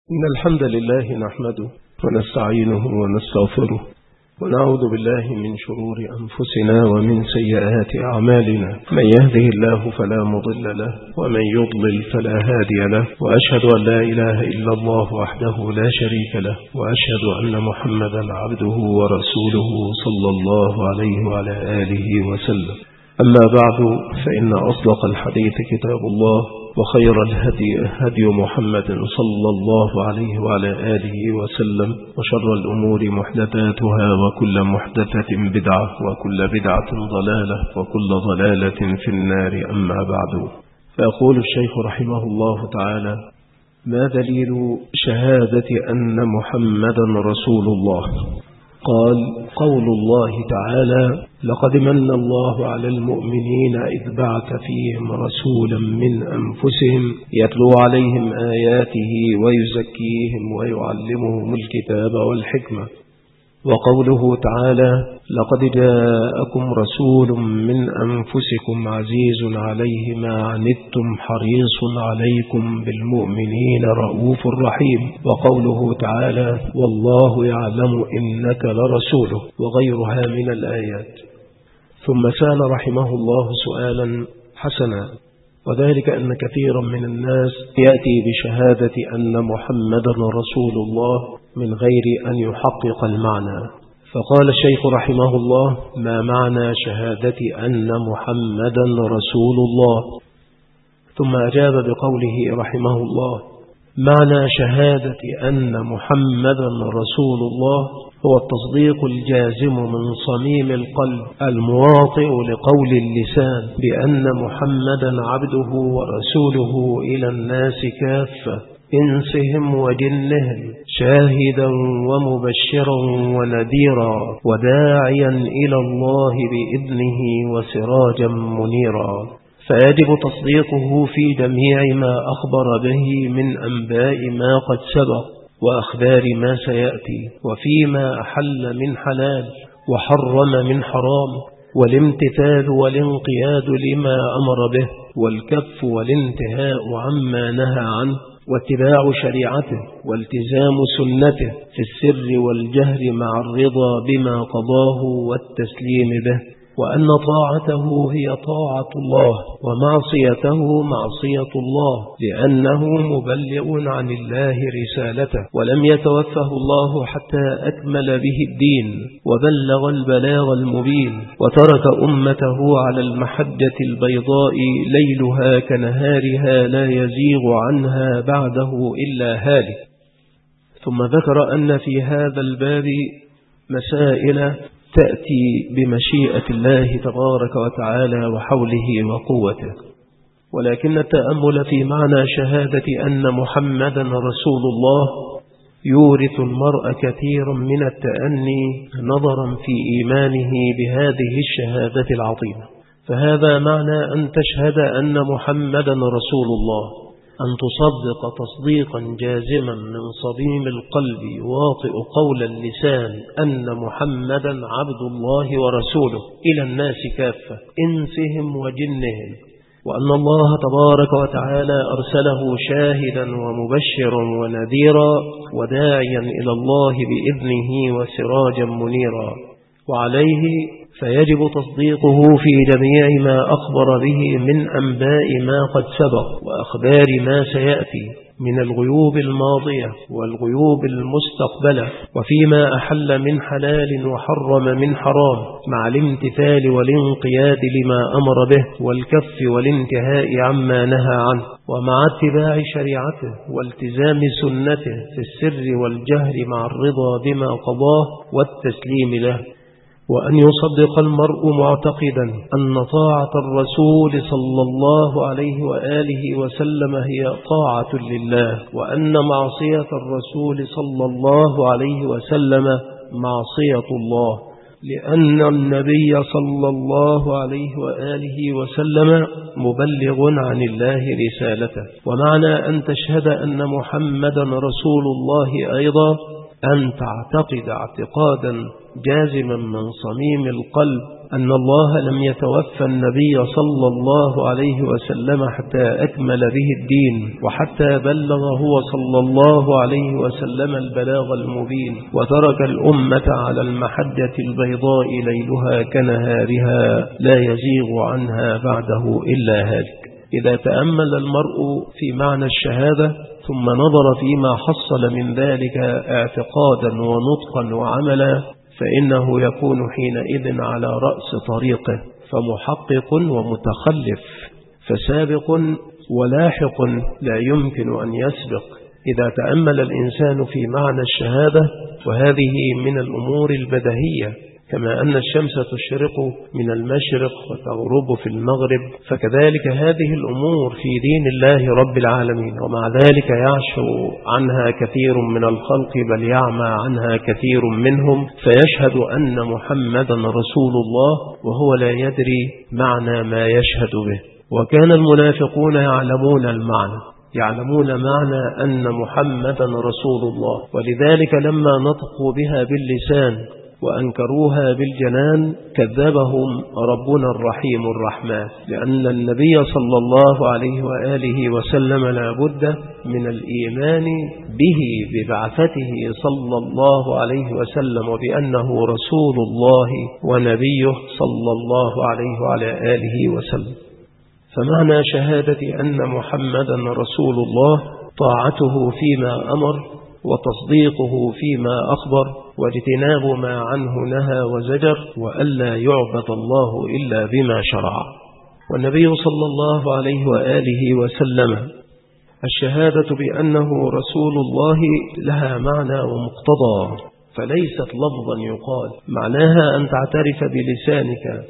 إن الحمد لله نحمده ونستعينه ونستغفره ونعوذ بالله من شرور أنفسنا ومن سيئات أعمالنا. من يهده الله فلا مضل له ومن يضلل فلا هادي له، وأشهد أن لا إله إلا الله وحده لا شريك له، وأشهد أن محمدا عبده ورسوله صلى الله عليه وعلى آله وسلم. أما بعد، فإن أصدق الحديث كتاب الله، وخير الهدي هدي محمد صلى الله عليه وعلى آله وسلم، وشر الأمور محدثاتها، وكل محدثة بدعة، وكل بدعة ضلالة، وكل ضلالة في النار. أما بعد، فيقول الشيخ رحمه الله تعالى: ما دليل شهادة أن محمدا رسول الله؟ قال: قول الله تعالى: لقد من الله على المؤمنين إذ بعث فيهم رسولا من أنفسهم يتلو عليهم آياته ويزكيهم ويعلمهم الكتاب والحكمة. وقوله تعالى: لقد جاءكم رسول من أنفسكم عزيز عليه ما عنتم حريص عليكم بالمؤمنين رؤوف رحيم. وقوله تعالى: والله يعلم إنك لرسوله، وغيرها من الآيات. ثم سأل رحمه الله سؤالا حسنا، وذلك أن كثيرا من الناس يأتي بشهادة أن محمدا رسول الله من غير أن يحقق المعنى. فقال الشيخ رحمه الله: ما معنى شهادة أن محمدا رسول الله؟ ثم أجاب بقوله رحمه الله: معنى شهادة أن محمدا رسول الله هو التصديق الجازم من صميم القلب المواطئ لقول اللسان بأن محمدا عبده ورسوله إلى الناس كافة، إنسهم وجنهم، شاهدا ومبشرا ونذيرا، وداعيا إلى الله بإذنه وسراجا منيرا. فيجب تصديقه في جميع ما أخبر به من أنباء ما قد سبق وأخبار ما سيأتي، وفيما أحل من حلال وحرم من حرام، والامتثال والانقياد لما أمر به، والكف والانتهاء عما نهى عنه، واتباع شريعته، والتزام سنته في السر والجهر مع الرضا بما قضاه والتسليم به، وأن طاعته هي طاعة الله ومعصيته معصية الله، لأنه مبلغ عن الله رسالته، ولم يتوفه الله حتى أكمل به الدين وبلغ البلاغ المبين، وترك أمته على المحجة البيضاء ليلها كنهارها لا يزيغ عنها بعده إلا هالك. ثم ذكر أن في هذا الباب مسائل تأتي بمشيئة الله تبارك وتعالى وحوله وقوته، ولكن التأمل في معنى شهادة أن محمدا رسول الله يورث المرء كثيرا من التأني نظرا في إيمانه بهذه الشهادة العظيمة. فهذا معنى أن تشهد أن محمدا رسول الله، أن تصدق تصديقا جازما من صميم القلب يواطئ قول اللسان أن محمدا عبد الله ورسوله إلى الناس كافة، إنسهم وجنهم، وأن الله تبارك وتعالى أرسله شاهدا ومبشرا ونذيرا، وداعيا إلى الله بإذنه وسراجا منيرا. وعليه فيجب تصديقه في جميع ما أخبر به من أنباء ما قد سبق وأخبار ما سيأتي من الغيوب الماضية والغيوب المستقبلة، وفيما أحل من حلال وحرم من حرام، مع الامتثال والانقياد لما أمر به، والكف والانتهاء عما نهى عنه، ومع اتباع شريعته والتزام سنته في السر والجهر مع الرضا بما قضاه والتسليم له. وأن يصدق المرء معتقدا أن طاعة الرسول صلى الله عليه وآله وسلم هي طاعة لله، وأن معصية الرسول صلى الله عليه وسلم معصية الله، لأن النبي صلى الله عليه وآله وسلم مبلغ عن الله رسالته. ومعنى أن تشهد أن محمدا رسول الله أيضا أن تعتقد اعتقادا جازما من صميم القلب أن الله لم يتوفى النبي صلى الله عليه وسلم حتى أكمل به الدين، وحتى بلغ هو صلى الله عليه وسلم البلاغ المبين، وترك الأمة على المحجة البيضاء ليلها كنهارها لا يزيغ عنها بعده إلا هالك. إذا تأمل المرء في معنى الشهادة ثم نظر فيما حصل من ذلك اعتقادا ونطقا وعملا، فإنه يكون حينئذ على رأس طريقه، فمحقق ومتخلف، فسابق ولاحق لا يمكن أن يسبق. إذا تأمل الإنسان في معنى الشهادة، وهذه من الأمور البديهية، كما أن الشمس تشرق من المشرق وتغرب في المغرب، فكذلك هذه الأمور في دين الله رب العالمين، ومع ذلك يعشو عنها كثير من الخلق، بل يعمى عنها كثير منهم، فيشهد أن محمدا رسول الله وهو لا يدري معنى ما يشهد به. وكان المنافقون يعلمون المعنى، يعلمون معنى أن محمدا رسول الله، ولذلك لما نطقوا بها باللسان وأنكروها بالجنان كذبهم ربنا الرحيم الرحمن، لأن النبي صلى الله عليه وآله وسلم لا بد من الإيمان به ببعثته صلى الله عليه وسلم، وبأنه رسول الله ونبيه صلى الله عليه وعلى آله وسلم. فمعنى شهادة أن محمدا رسول الله طاعته فيما أمر، وتصديقه فيما أخبر، واجتناب ما عنه نهى وزجر، وألا يعبد الله إلا بما شرع. والنبي صلى الله عليه وآله وسلم الشهادة بأنه رسول الله لها معنى ومقتضى، فليست لفظا يقال، معناها أن تعترف بلسانك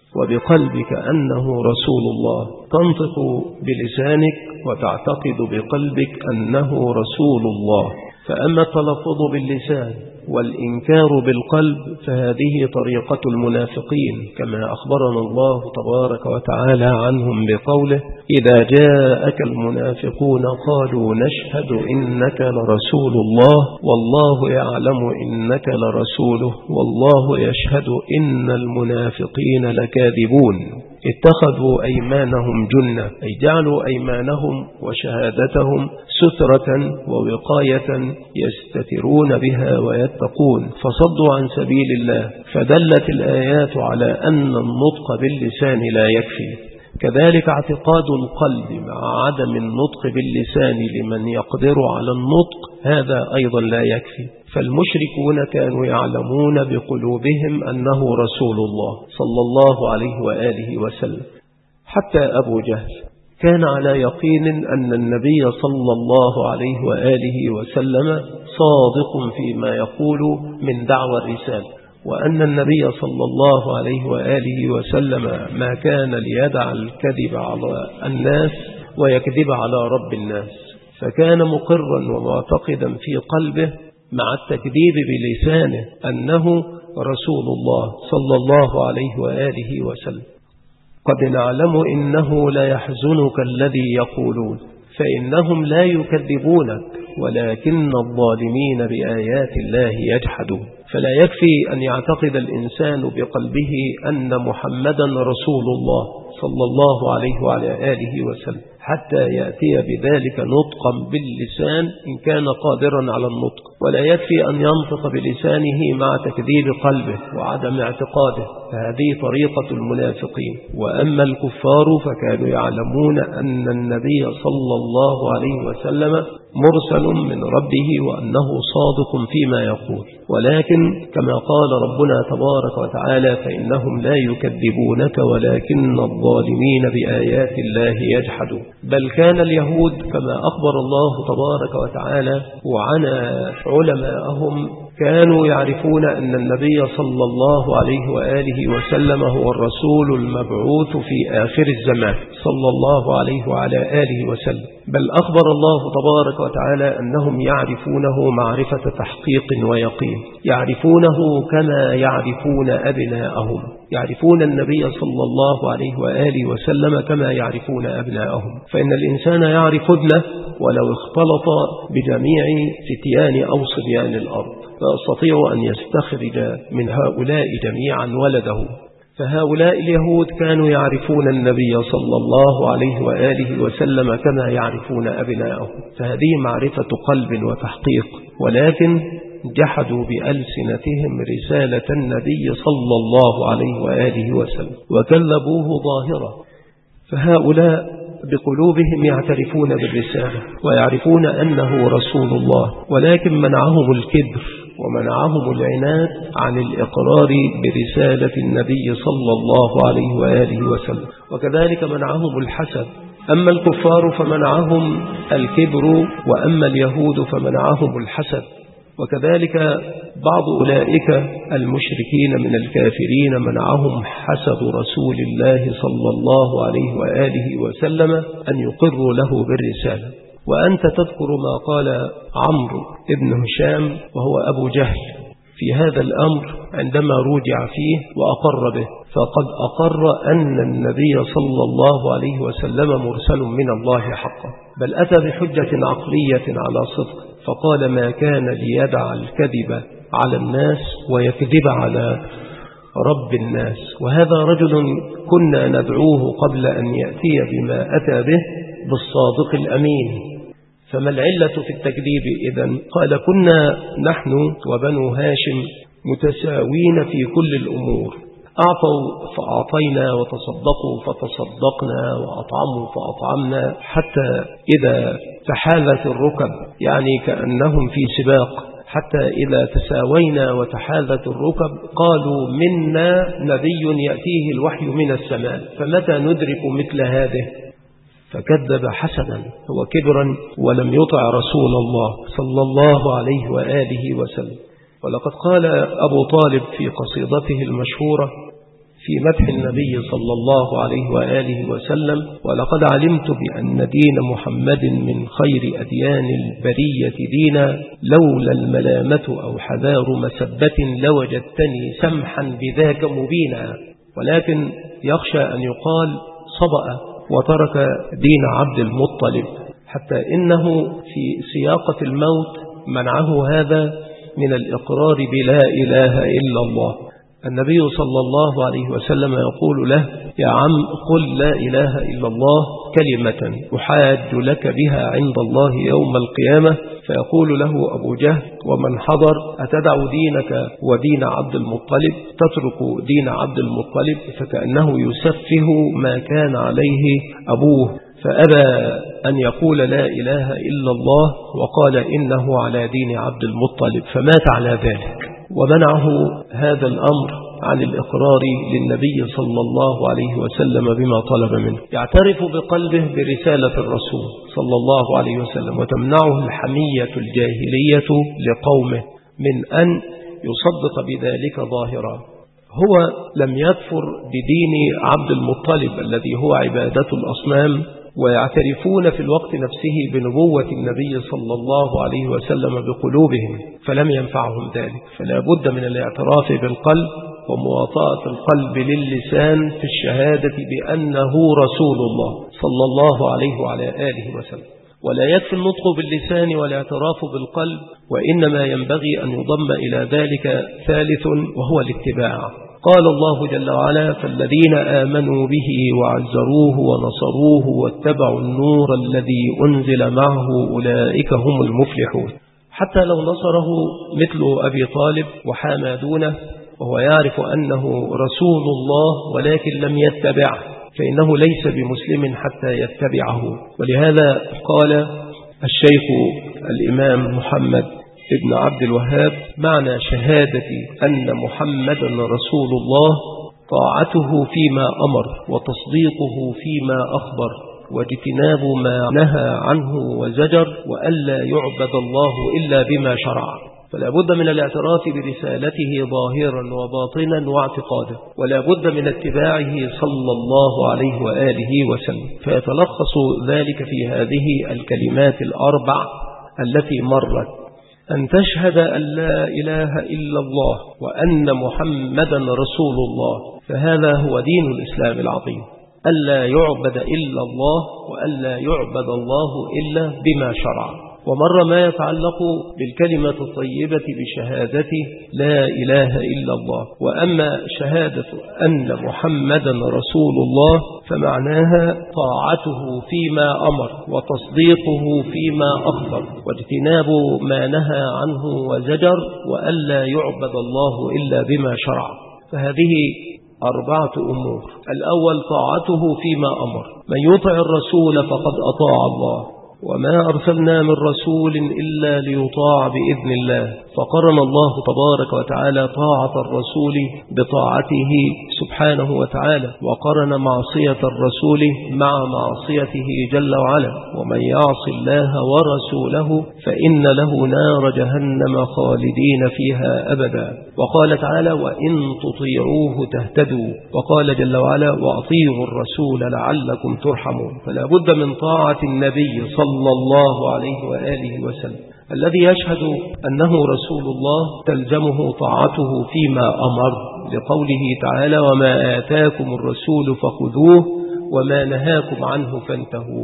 وبقلبك أنه رسول الله، تنطق بلسانك وتعتقد بقلبك أنه رسول الله. فأما التلفظ باللسان والإنكار بالقلب فهذه طريقة المنافقين، كما أخبرنا الله تبارك وتعالى عنهم بقوله: إذا جاءك المنافقون قالوا نشهد إنك لرسول الله والله يعلم إنك لرسوله والله يشهد إن المنافقين لكاذبون. اتخذوا أيمانهم جنة، أي جعلوا أيمانهم وشهادتهم سترة ووقاية يستترون بها ويتقون، فصدوا عن سبيل الله. فدلت الآيات على أن النطق باللسان لا يكفي. كذلك اعتقاد القلب مع عدم النطق باللسان لمن يقدر على النطق، هذا أيضا لا يكفي. فالمشركون كانوا يعلمون بقلوبهم أنه رسول الله صلى الله عليه وآله وسلم. حتى أبو جهل كان على يقين أن النبي صلى الله عليه وآله وسلم صادق فيما يقول من دعوى الرسالة، وأن النبي صلى الله عليه وآله وسلم ما كان ليدع الكذب على الناس ويكذب على رب الناس، فكان مقرا ومعتقدا في قلبه مع التكذيب بلسانه أنه رسول الله صلى الله عليه وآله وسلم. قد نعلم إنه لا يحزنك الذي يقولون، فإنهم لا يكذبونك ولكن الظالمين بآيات الله يجحدون. فلا يكفي أن يعتقد الإنسان بقلبه أن محمدا رسول الله صلى الله عليه وعلى آله وسلم حتى يأتي بذلك نطقا باللسان إن كان قادرا على النطق، ولا يكفي أن ينطق بلسانه مع تكذيب قلبه وعدم اعتقاده، فهذه طريقة المنافقين. وأما الكفار فكانوا يعلمون أن النبي صلى الله عليه وسلم مرسل من ربه وأنه صادق فيما يقول، ولكن كما قال ربنا تبارك وتعالى: فإنهم لا يكذبونك ولكن الظالمين بآيات الله يجحدون. بل كان اليهود كما أخبر الله تبارك وتعالى وعن علماءهم كانوا يعرفون أن النبي صلى الله عليه وآله وسلم هو الرسول المبعوث في آخر الزمان صلى الله عليه وعلى آله وسلم. بل أخبر الله تبارك وتعالى أنهم يعرفونه معرفة تحقيق ويقين، يعرفونه كما يعرفون أبناءهم، يعرفون النبي صلى الله عليه وآله وسلم كما يعرفون أبناءهم. فإن الإنسان يعرف ابنه ولو اختلط بجميع فتيان أو صبيان الأرض، فيستطيع أن يستخرج من هؤلاء جميعا ولده. فهؤلاء اليهود كانوا يعرفون النبي صلى الله عليه وآله وسلم كما يعرفون أبناءهم، فهذه معرفة قلب وتحقيق، ولكن جحدوا بألسنتهم رسالة النبي صلى الله عليه وآله وسلم وكذبوه ظاهرا. فهؤلاء بقلوبهم يعترفون بالرسالة ويعرفون أنه رسول الله، ولكن منعهم الكبر ومنعهم العناد عن الإقرار برسالة النبي صلى الله عليه وآله وسلم، وكذلك منعهم الحسد. أما الكفار فمنعهم الكبر، وأما اليهود فمنعهم الحسد. وكذلك بعض أولئك المشركين من الكافرين منعهم حسد رسول الله صلى الله عليه وآله وسلم أن يقروا له بالرسالة. وأنت تذكر ما قال عمرو بن هشام وهو أبو جهل في هذا الأمر عندما رجع فيه وأقر به، فقد أقر أن النبي صلى الله عليه وسلم مرسل من الله حقا، بل أتى بحجة عقلية على صدق، فقال ما كان ليدع الكذب على الناس ويكذب على رب الناس. وهذا رجل كنا ندعوه قبل أن يأتي بما أتى به بالصادق الأمين، فما العلة في التكذيب إذن؟ قال كنا نحن وبنو هاشم متساوين في كل الأمور، أعطوا فأعطينا وتصدقوا فتصدقنا وأطعموا فأطعمنا، حتى إذا تحاذت الركب يعني كأنهم في سباق، حتى إذا تساوينا وتحاذت الركب قالوا منا نبي يأتيه الوحي من السماء فمتى ندرك مثل هذه؟ فكذب حسنا وكبرا ولم يطع رسول الله صلى الله عليه وآله وسلم. ولقد قال أبو طالب في قصيدته المشهورة في مدح النبي صلى الله عليه وآله وسلم: ولقد علمت بأن دين محمد من خير أديان البرية دينا، لولا الملامة أو حذار مسبة لوجدتني سمحا بذاك مبينا. ولكن يخشى أن يقال صبأ وترك دين عبد المطلب، حتى إنه في سياقة الموت منعه هذا من الإقرار بلا إله إلا الله. النبي صلى الله عليه وسلم يقول له: يا عم قل لا إله إلا الله كلمة أحاج لك بها عند الله يوم القيامة. فيقول له أبو جهل ومن حضر: أتدع دينك ودين عبد المطلب، تترك دين عبد المطلب؟ فكأنه يسفه ما كان عليه أبوه، فأبى أن يقول لا إله إلا الله وقال إنه على دين عبد المطلب، فمات على ذلك، ومنعه هذا الأمر عن الإقرار للنبي صلى الله عليه وسلم بما طلب منه. يعترف بقلبه برسالة الرسول صلى الله عليه وسلم، وتمنعه الحمية الجاهلية لقومه من أن يصدق بذلك ظاهرا. هو لم يكفر بدين عبد المطلب الذي هو عبادة الأصنام، ويعترفون في الوقت نفسه بنبوة النبي صلى الله عليه وسلم بقلوبهم، فلم ينفعهم ذلك. فلا بد من الاعتراف بالقلب ومواطأة القلب للسان في الشهادة بأنه رسول الله صلى الله عليه وعلى آله وسلم. ولا يكفي النطق باللسان والاعتراف بالقلب، وإنما ينبغي أن يضم إلى ذلك ثالث وهو الاتباع. قال الله جل وعلا: فالذين آمنوا به وعزروه ونصروه واتبعوا النور الذي أنزل معه أولئك هم المفلحون. حتى لو نصره مثل أبي طالب وحامى دونه وهو يعرف أنه رسول الله ولكن لم يتبعه، فإنه ليس بمسلم حتى يتبعه. ولهذا قال الشيخ الإمام محمد ابن عبد الوهاب: معنى شهادة أن محمدا رسول الله طاعته فيما أمر وتصديقه فيما أخبر واجتناب ما نهى عنه وزجر، وألا يعبد الله إلا بما شرع. فلا بد من الاعتراف برسالته ظاهرا وباطنا واعتقادا، ولا بد من اتباعه صلى الله عليه وآله وسلم. فيتلخص ذلك في هذه الكلمات الأربع التي مرت: أن تشهد أن لا إله إلا الله وأن محمدا رسول الله، فهذا هو دين الإسلام العظيم، ألا يعبد إلا الله وألا يعبد الله إلا بما شرع. ومر ما يتعلق بالكلمة الطيبة بشهادة لا إله إلا الله. وأما شهادة أن محمدا رسول الله فمعناها طاعته فيما أمر وتصديقه فيما أخبر واجتناب ما نهى عنه وزجر وألا يعبد الله إلا بما شرع. فهذه 4 أمور. الأول طاعته فيما أمر، من يطع الرسول فقد أطاع الله، وما أرسلنا من رسول إلا ليطاع بإذن الله، فقرن الله تبارك وتعالى طاعة الرسول بطاعته سبحانه وتعالى، وقرن معصية الرسول مع معصيته جل وعلا، ومن يعص الله ورسوله فإن له نار جهنم خالدين فيها أبدا. وقال تعالى وإن تطيعوه تهتدوا، وقال جل وعلا وأطيعوا الرسول لعلكم ترحمون. فلا بد من طاعة النبي صلى الله عليه وآله وسلم الذي يشهد أنه رسول الله تلزمه طاعته فيما أمر، لقوله تعالى وما آتاكم الرسول فخذوه وما نهاكم عنه فانتهوا.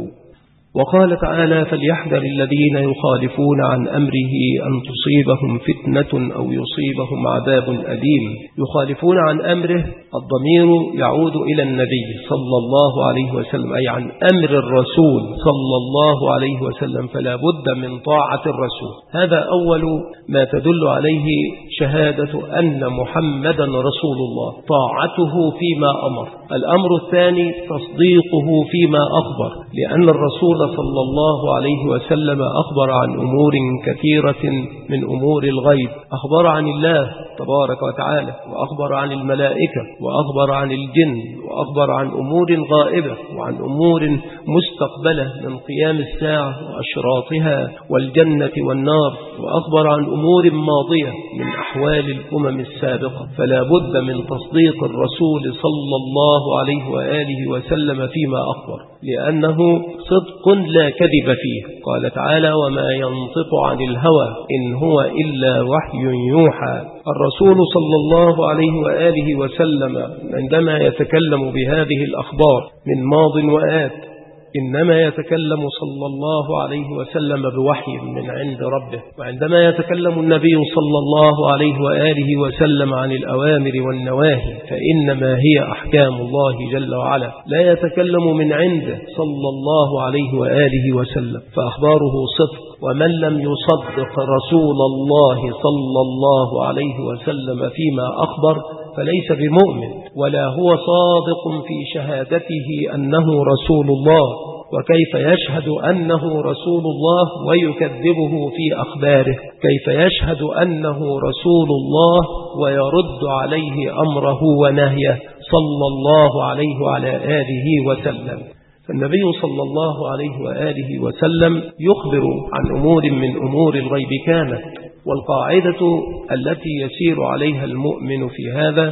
وقال تعالى فليحذر الذين يخالفون عن أمره أن تصيبهم فتنة أو يصيبهم عذاب أليم. يخالفون عن أمره الضمير يعود إلى النبي صلى الله عليه وسلم، أي عن أمر الرسول صلى الله عليه وسلم، فلا بد من طاعة الرسول. هذا أول ما تدل عليه شهادة أن محمدا رسول الله، طاعته فيما أمر. الأمر الثاني تصديقه فيما أخبر، لأن الرسول صلى الله عليه وسلم أخبر عن أمور كثيرة من أمور الغيب، أخبر عن الله تبارك وتعالى، وأخبر عن الملائكة، وأخبر عن الجن، وأخبر عن أمور غائبة وعن أمور مستقبلة من قيام الساعة وأشراطها والجنة والنار، وأخبر عن أمور ماضية من أحوال الأمم السابقة. فلا بد من تصديق الرسول صلى الله عليه وآله وسلم فيما أخبر، لأنه صدق لا كذب فيه. قال تعالى وما ينطق عن الهوى إن هو إلا وحي يوحى. الرسول صلى الله عليه وآله وسلم عندما يتكلم بهذه الأخبار من ماض وآت إنما يتكلم صلى الله عليه وسلم بوحي من عند ربه. وعندما يتكلم النبي صلى الله عليه وآله وسلم عن الأوامر والنواهي فإنما هي أحكام الله جل وعلا، لا يتكلم من عنده صلى الله عليه وآله وسلم، فأخباره صدق. ومن لم يصدق رسول الله صلى الله عليه وسلم فيما أخبر فليس بمؤمن، ولا هو صادق في شهادته أنه رسول الله. وكيف يشهد أنه رسول الله ويكذبه في أخباره؟ كيف يشهد أنه رسول الله ويرد عليه أمره ونهيه صلى الله عليه وعلى آله وسلم؟ فالنبي صلى الله عليه وآله وسلم يخبر عن أمور من أمور الغيب كانت. والقاعدة التي يسير عليها المؤمن في هذا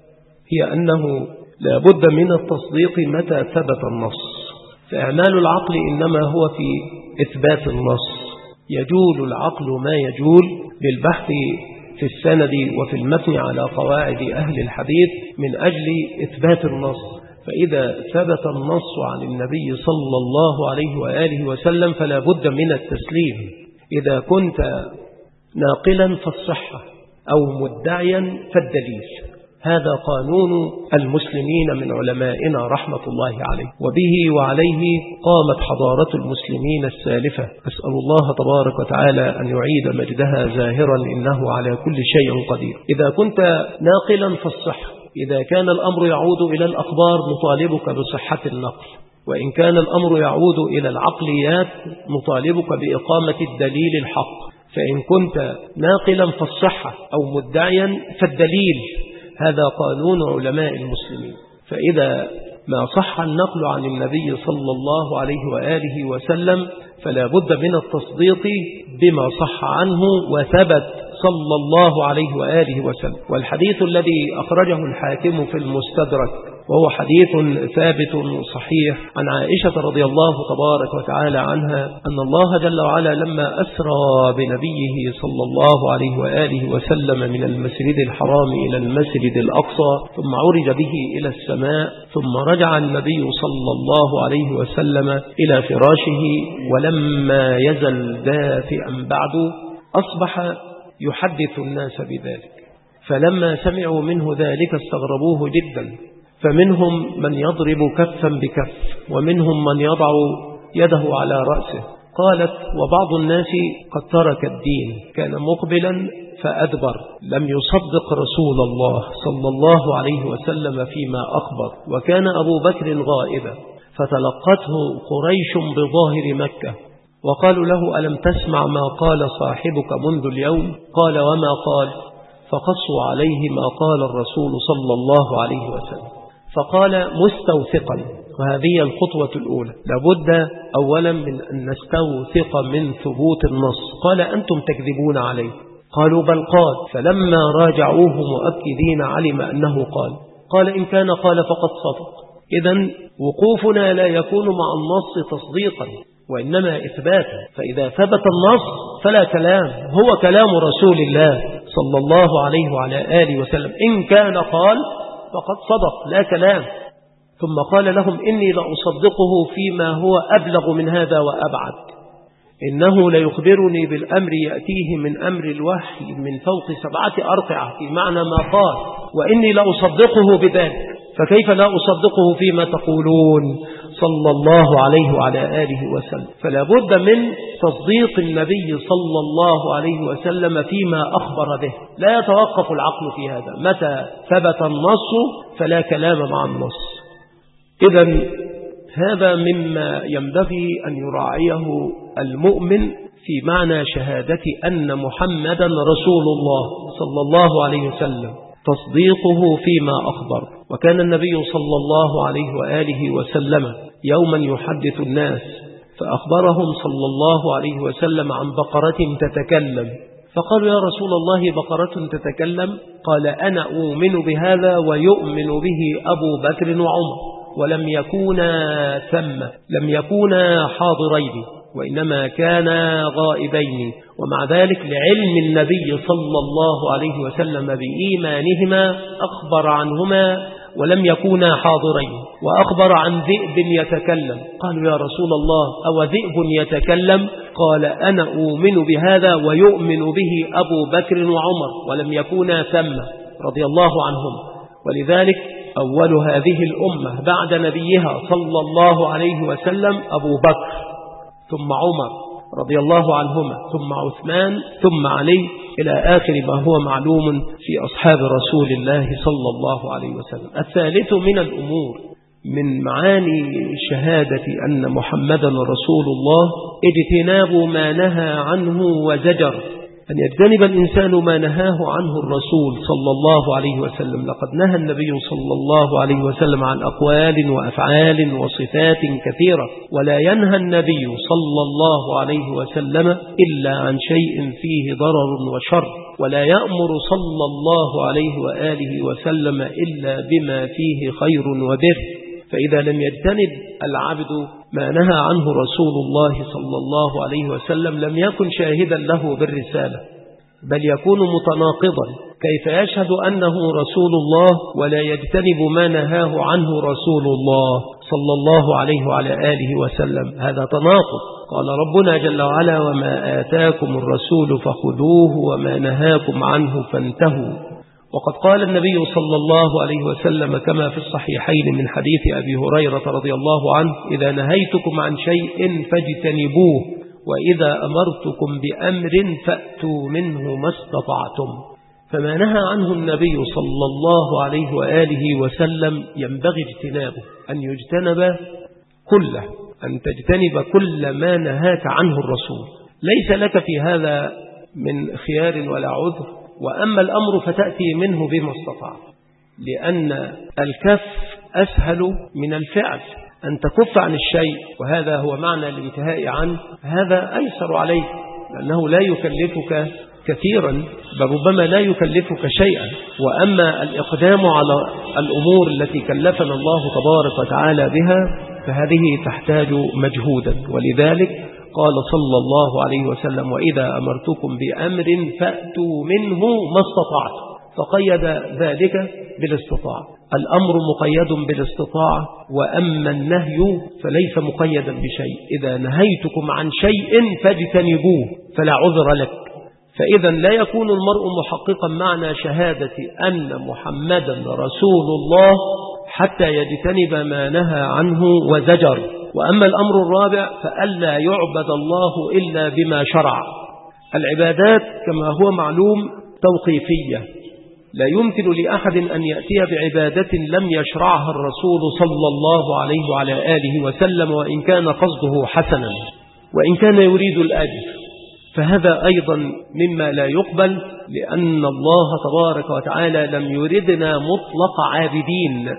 هي أنه لا بد من التصديق متى ثبت النص. فإعمال العقل إنما هو في إثبات النص. يجول العقل ما يجول بالبحث في السند وفي المتن على قواعد أهل الحديث من أجل إثبات النص. فإذا ثبت النص عن النبي صلى الله عليه وآله وسلم فلا بد من التسليم. إذا كنت ناقلا فالصحة أو مدعيا فالدليل. هذا قانون المسلمين من علمائنا رحمة الله عليه، وبه وعليه قامت حضارة المسلمين السالفة. أسأل الله تبارك وتعالى أن يعيد مجدها زاهرا إنه على كل شيء قدير. إذا كنت ناقلا فالصحة، إذا كان الأمر يعود إلى الأخبار نطالبك بصحة النقل، وإن كان الأمر يعود إلى العقليات نطالبك بإقامة الدليل الحق. فإن كنت ناقلا فالصحة أو مدعيا فالدليل. هذا قانون علماء المسلمين. فإذا ما صح النقل عن النبي صلى الله عليه وآله وسلم فلا بد من التصديق بما صح عنه وثبت صلى الله عليه وآله وسلم. والحديث الذي أخرجه الحاكم في المستدرك وهو حديث ثابت صحيح عن عائشة رضي الله تبارك وتعالى عنها أن الله جل وعلا لما أسرى بنبيه صلى الله عليه وآله وسلم من المسجد الحرام إلى المسجد الأقصى ثم عرج به إلى السماء ثم رجع النبي صلى الله عليه وسلم إلى فراشه ولما يزل دافئا بعد أصبح يحدث الناس بذلك، فلما سمعوا منه ذلك استغربوه جدا، فمنهم من يضرب كفا بكف ومنهم من يضع يده على رأسه. قالت: وبعض الناس قد ترك الدين، كان مقبلا فأدبر، لم يصدق رسول الله صلى الله عليه وسلم فيما أخبر، وكان أبو بكر غائبا، فتلقته قريش بظاهر مكة وقالوا له: ألم تسمع ما قال صاحبك منذ اليوم؟ قال: وما قال؟ فقصوا عليه ما قال الرسول صلى الله عليه وسلم، فقال مستوثقا. وهذه الخطوة الأولى، لابد أولا من أن نستوثق من ثبوت النص. قال: أنتم تكذبون عليه. قالوا: بل قال. فلما راجعوه مؤكدين علم أنه قال إن كان قال فقد صدق. إذن وقوفنا لا يكون مع النص تصديقا وإنما إثباتا، فإذا ثبت النص فلا كلام، هو كلام رسول الله صلى الله عليه وعلى آله وسلم، إن كان قال فقد صدق لا كلام. ثم قال لهم: إني لأصدقه فيما هو أبلغ من هذا وأبعد، إنه ليخبرني بالأمر يأتيه من أمر الوحي من فوق 7 أرقعة، في معنى ما قال، وإني لأصدقه بذلك، فكيف لا أصدقه فيما تقولون صلى الله عليه وعلى آله وسلم. فلا بد من تصديق النبي صلى الله عليه وسلم فيما أخبر به، لا يتوقف العقل في هذا، متى ثبت النص فلا كلام مع النص. إذن هذا مما ينبغي أن يراعيه المؤمن في معنى شهادة أن محمدا رسول الله صلى الله عليه وسلم، تصديقه فيما أخبر. وكان النبي صلى الله عليه وآله وسلم يوما يحدث الناس فأخبرهم صلى الله عليه وسلم عن بقرة تتكلم، فقالوا: يا رسول الله بقرة تتكلم؟ قال: أنا أؤمن بهذا ويؤمن به أبو بكر وعمر، ولم يكونا ثم، لم يكونا حاضرين وإنما كانا غائبين، ومع ذلك لعلم النبي صلى الله عليه وسلم بإيمانهما أخبر عنهما ولم يكونا حاضرين، وأخبر عن ذئب يتكلم. قالوا: يا رسول الله أو ذئب يتكلم؟ قال: أنا أؤمن بهذا ويؤمن به أبو بكر وعمر ولم يكونا ثم رضي الله عنهم. ولذلك أول هذه الأمة بعد نبيها صلى الله عليه وسلم أبو بكر، ثم عمر رضي الله عنهما، ثم عثمان، ثم علي، إلى آخر ما هو معلوم في أصحاب رسول الله صلى الله عليه وسلم. الثالث من الأمور من معاني شهادة أن محمدا رسول الله اجتناب ما نهى عنه وزجر، أن يجتنب الإنسان ما نهاه عنه الرسول صلى الله عليه وسلم. لقد نهى النبي صلى الله عليه وسلم عن أقوال وأفعال وصفات كثيرة، ولا ينهى النبي صلى الله عليه وسلم إلا عن شيء فيه ضرر وشر، ولا يأمر صلى الله عليه وآله وسلم إلا بما فيه خير وبر. فإذا لم يجتنب العبد ما نهى عنه رسول الله صلى الله عليه وسلم لم يكن شاهدا له بالرسالة، بل يكون متناقضا. كيف يشهد أنه رسول الله ولا يجتنب ما نهاه عنه رسول الله صلى الله عليه وعلى آله وسلم؟ هذا تناقض. قال ربنا جل وعلا: وما آتاكم الرسول فخذوه وما نهاكم عنه فانتهوا. وقد قال النبي صلى الله عليه وسلم كما في الصحيحين من حديث أبي هريرة رضي الله عنه: إذا نهيتكم عن شيء فاجتنبوه، وإذا أمرتكم بأمر فأتوا منه ما استطعتم. فما نهى عنه النبي صلى الله عليه وآله وسلم ينبغي اجتنابه، أن يجتنب كله، أن تجتنب كل ما نهاك عنه الرسول، ليس لك في هذا من خيار ولا عذر. وأما الأمر فتأتي منه بما استطاع، لأن الكف أسهل من الفعل، أن تكف عن الشيء وهذا هو معنى الانتهاء عنه، هذا أيسر عليك لأنه لا يكلفك كثيرا ربما لا يكلفك شيئا، وأما الإقدام على الأمور التي كلفنا الله تبارك وتعالى بها فهذه تحتاج مجهودا. ولذلك قال صلى الله عليه وسلم: وإذا أمرتكم بأمر فأتوا منه ما استطعتم، فقيد ذلك بالاستطاعة. الأمر مقيد بالاستطاعة، وأما النهي فليس مقيدا بشيء. إذا نهيتكم عن شيء فاجتنبوه فلا عذر لك. فإذا لا يكون المرء محققا معنى شهادة أن محمدا رسول الله حتى يجتنب ما نهى عنه وزجر. وأما الأمر الرابع فألا يعبد الله إلا بما شرع. العبادات كما هو معلوم توقيفية، لا يمكن لأحد أن يأتي بعبادة لم يشرعها الرسول صلى الله عليه وعلى آله وسلم، وإن كان قصده حسنا، وإن كان يريد الأجر، فهذا أيضا مما لا يقبل، لأن الله تبارك وتعالى لم يردنا مطلق عابدين،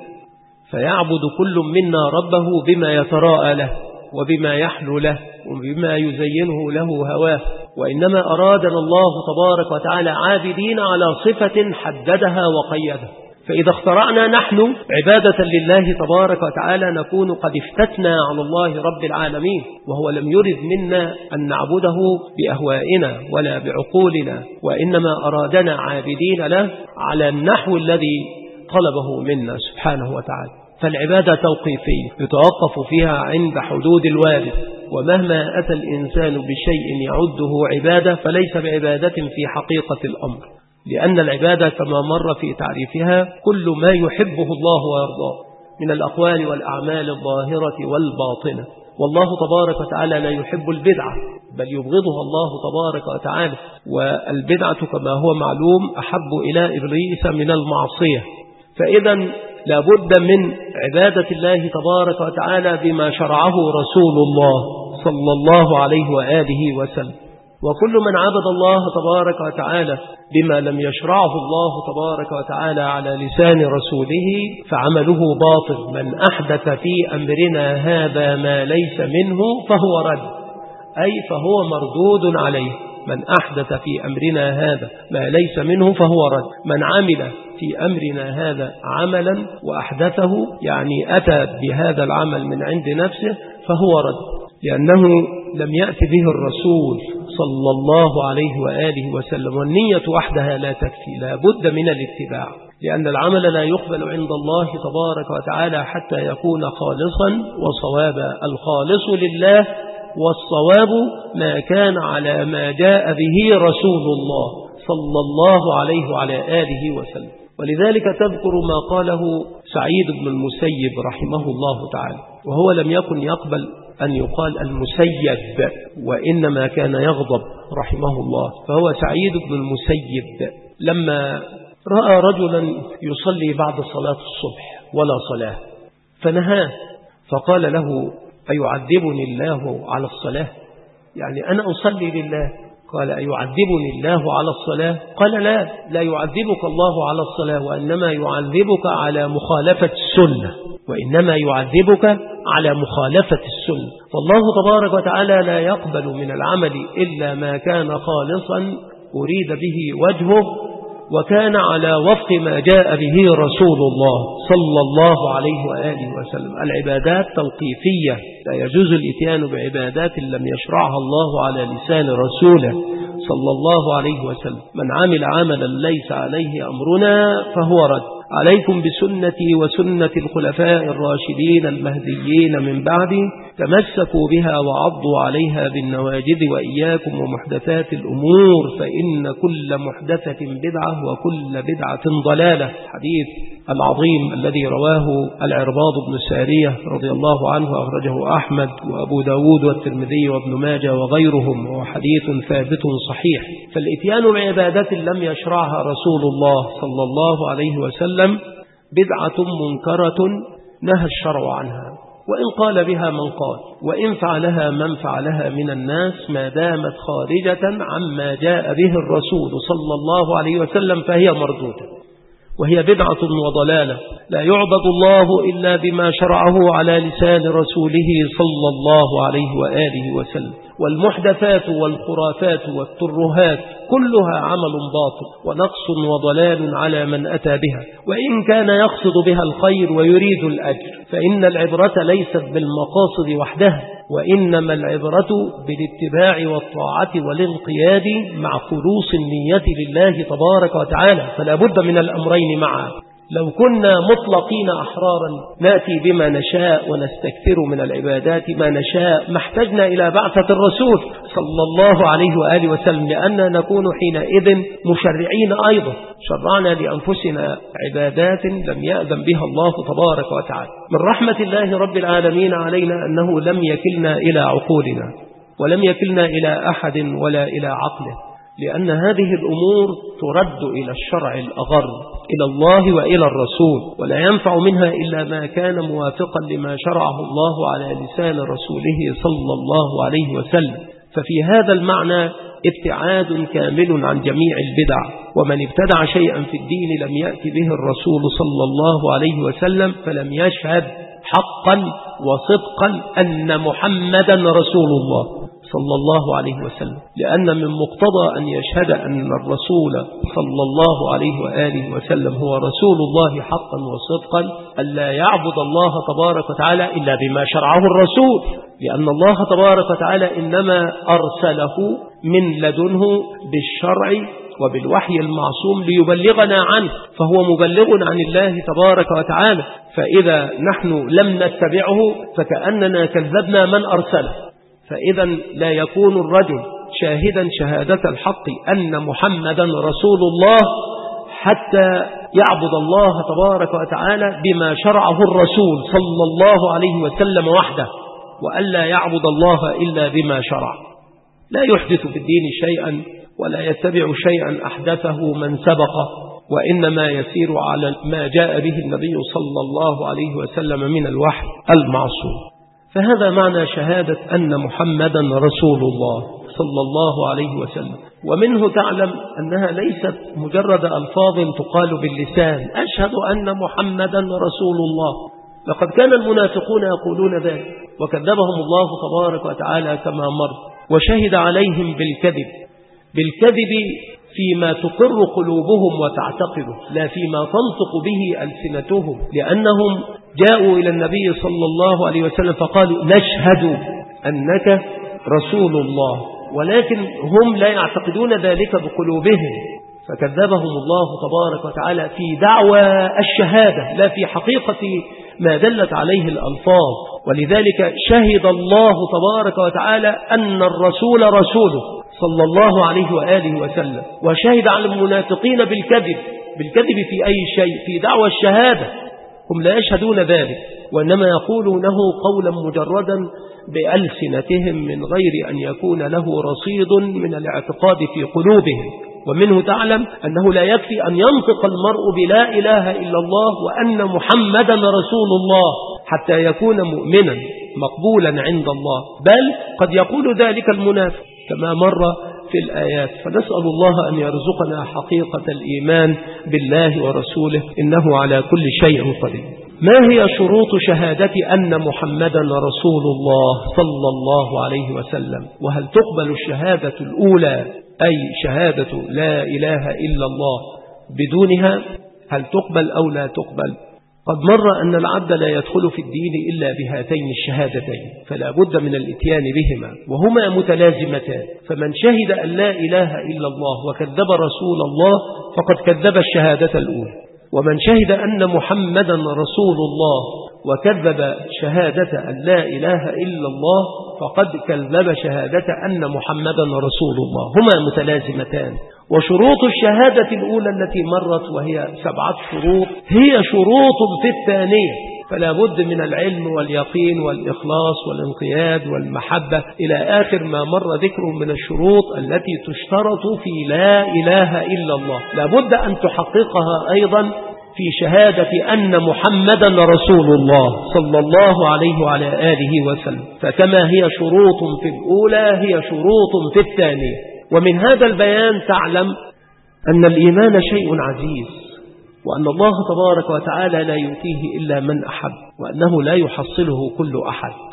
فيعبد كل منا ربه بما يتراءى له وبما يحلو له وبما يزينه له هواه، وإنما أرادنا الله تبارك وتعالى عابدين على صفة حددها وقيدها. فإذا اخترعنا نحن عبادة لله تبارك وتعالى نكون قد افتتنا على الله رب العالمين، وهو لم يرد منا أن نعبده بأهوائنا ولا بعقولنا، وإنما أرادنا عابدين له على النحو الذي طلبه منا سبحانه وتعالى. فالعبادة توقيفية يتوقف فيها عند حدود الوارد، ومهما أتى الإنسان بشيء يعده عبادة فليس بعبادة في حقيقة الأمر، لأن العبادة كما مر في تعريفها كل ما يحبه الله ويرضاه من الأقوال والأعمال الظاهرة والباطنة. والله تبارك وتعالى لا يحب البدعة، بل يبغضها الله تبارك وتعالى، والبدعة كما هو معلوم أحب إلى إبليس من المعصية. فإذا لابد من عبادة الله تبارك وتعالى بما شرعه رسول الله صلى الله عليه وآله وسلم. وكل من عبد الله تبارك وتعالى بما لم يشرعه الله تبارك وتعالى على لسان رسوله فعمله باطل. من أحدث في أمرنا هذا ما ليس منه فهو رد، أي فهو مردود عليه. من أحدث في أمرنا هذا ما ليس منه فهو رد. من عمل في أمرنا هذا عملا وأحدثه، يعني أتى بهذا العمل من عند نفسه، فهو رد، لأنه لم يأتي به الرسول صلى الله عليه وآله وسلم. والنية وحدها لا تكفي، لا بد من الاتباع، لأن العمل لا يقبل عند الله تبارك وتعالى حتى يكون خالصا وصوابا. الخالص لله، والصواب ما كان على ما جاء به رسول الله صلى الله عليه وعلى آله وسلم. ولذلك تذكر ما قاله سعيد بن المسيب رحمه الله تعالى، وهو لم يكن يقبل أن يقال المسيب، وإنما كان يغضب رحمه الله. فهو سعيد بن المسيب لما رأى رجلا يصلي بعد صلاة الصبح ولا صلاة فنهاه، فقال له: أيعذبني الله على الصلاة؟ يعني أنا أصلي لله. قال: أيعذبني الله على الصلاة؟ قال: لا يعذبك الله على الصلاة، وإنما يعذبك على مخالفة السنة، وإنما يعذبك على مخالفة السنة. فالله تبارك وتعالى لا يقبل من العمل إلا ما كان خالصا أريد به وجهه، وكان على وفق ما جاء به رسول الله صلى الله عليه وآله وسلم. العبادات توقيفية، لا يجوز الاتيان بعبادات لم يشرعها الله على لسان رسوله صلى الله عليه وسلم. من عمل عملا ليس عليه أمرنا فهو رد. عليكم بسنتي وسنة الخلفاء الراشدين المهديين من بعدي، تمسكوا بها وعضوا عليها بالنواجذ، وإياكم ومحدثات الأمور فإن كل محدثة بدعة وكل بدعة ضلالة. حديث العظيم الذي رواه العرباض بن سارية رضي الله عنه، أخرجه أحمد وأبو داود والترمذي وابن ماجه وغيرهم، وهو حديث ثابت صحيح. فالإتيان بعبادات لم يشرعها رسول الله صلى الله عليه وسلم بدعة منكرة نهى الشرع عنها، وإن قال بها من قال، وإن فعلها من فعلها من الناس، ما دامت خارجة عما جاء به الرسول صلى الله عليه وسلم فهي مردودة، وهي بدعة وضلالة. لا يعبد الله إلا بما شرعه على لسان رسوله صلى الله عليه وآله وسلم. والمحدثات والخرافات والترهات كلها عمل باطل ونقص وضلال على من أتى بها، وإن كان يقصد بها الخير ويريد الأجر، فإن العبرة ليست بالمقاصد وحدها، وإنما العبرة بالاتباع والطاعة والانقياد مع خلوص النية لله تبارك وتعالى، فلا بد من الأمرين معا. لو كنا مطلقين أحرارا نأتي بما نشاء ونستكثر من العبادات ما نشاء، ما احتجنا إلى بعثة الرسول صلى الله عليه وآله وسلم، لأننا نكون حينئذ مشرعين أيضا، شرعنا لأنفسنا عبادات لم يأذن بها الله تبارك وتعالى. من رحمة الله رب العالمين علينا أنه لم يكلنا إلى عقولنا ولم يكلنا إلى أحد ولا إلى عقله، لأن هذه الأمور ترد إلى الشرع الأغر، إلى الله وإلى الرسول، ولا ينفع منها إلا ما كان موافقا لما شرعه الله على لسان رسوله صلى الله عليه وسلم. ففي هذا المعنى ابتعاد كامل عن جميع البدع، ومن ابتدع شيئا في الدين لم يأتي به الرسول صلى الله عليه وسلم فلم يشهد حقا وصدقا أن محمدا رسول الله صلى الله عليه وسلم، لأن من مقتضى أن يشهد أن الرسول صلى الله عليه وآله وسلم هو رسول الله حقا وصدقا ألا يعبد الله تبارك وتعالى إلا بما شرعه الرسول، لأن الله تبارك وتعالى إنما أرسله من لدنه بالشرع وبالوحي المعصوم ليبلغنا عنه، فهو مبلغ عن الله تبارك وتعالى، فإذا نحن لم نتبعه فكأننا كذبنا من أرسله. فإذا لا يكون الرجل شاهدا شهادة الحق أن محمدا رسول الله حتى يعبد الله تبارك وتعالى بما شرعه الرسول صلى الله عليه وسلم وحده، وألا يعبد الله إلا بما شرع. لا يحدث في الدين شيئا ولا يتبع شيئا أحدثه من سبقه، وإنما يسير على ما جاء به النبي صلى الله عليه وسلم من الوحي المعصوم. فهذا معنى شهادة أن محمدا رسول الله صلى الله عليه وسلم. ومنه تعلم أنها ليست مجرد ألفاظ تقال باللسان، أشهد أن محمدا رسول الله. لقد كان المنافقون يقولون ذلك وكذبهم الله تبارك وتعالى كما مر، وشهد عليهم بالكذب فيما تقر قلوبهم وتعتقده، لا فيما تنطق به ألسنتهم، لأنهم جاءوا إلى النبي صلى الله عليه وسلم فقالوا نشهد أنك رسول الله، ولكن هم لا يعتقدون ذلك بقلوبهم، فكذبهم الله تبارك وتعالى في دعوى الشهادة لا في حقيقة ما دلت عليه الألفاظ. ولذلك شهد الله تبارك وتعالى أن الرسول رسوله صلى الله عليه وآله وسلم، وشهد على المنافقين بالكذب في أي شيء، في دعوى الشهادة هم لا يشهدون ذلك، وإنما يقولونه قولا مجردا بألسنتهم من غير أن يكون له رصيد من الاعتقاد في قلوبهم. ومنه تعلم أنه لا يكفي أن ينطق المرء بلا إله إلا الله وأن محمدا رسول الله حتى يكون مؤمنا مقبولا عند الله، بل قد يقول ذلك المنافق كما مر في الآيات. فنسأل الله أن يرزقنا حقيقة الإيمان بالله ورسوله، إنه على كل شيء قدير. ما هي شروط شهادة أن محمدا رسول الله صلى الله عليه وسلم؟ وهل تقبل الشهادة الأولى أي شهادة لا إله إلا الله بدونها؟ هل تقبل أو لا تقبل؟ قد مر أن العبد لا يدخل في الدين إلا بهاتين الشهادتين، فلا بد من الاتيان بهما، وهما متلازمتان. فمن شهد أن لا إله إلا الله وكذب رسول الله فقد كذب الشهادة الأولى، ومن شهد أن محمدا رسول الله وكذب شهادة أن لا إله إلا الله فقد كذب شهادة أن محمدا رسول الله، هما متلازمتان. وشروط الشهادة الأولى التي مرت وهي 7 شروط هي شروط في الثانية، فلا بد من العلم واليقين والإخلاص والانقياد والمحبة إلى آخر ما مر ذكره من الشروط التي تشترط في لا إله إلا الله، لا بد أن تحققها أيضا في شهادة أن محمدا رسول الله صلى الله عليه وعلى آله وسلم. فكما هي شروط في الأولى هي شروط في الثانية. ومن هذا البيان تعلم أن الإيمان شيء عزيز، وأن الله تبارك وتعالى لا يؤتيه إلا من أحب، وأنه لا يحصله كل أحد.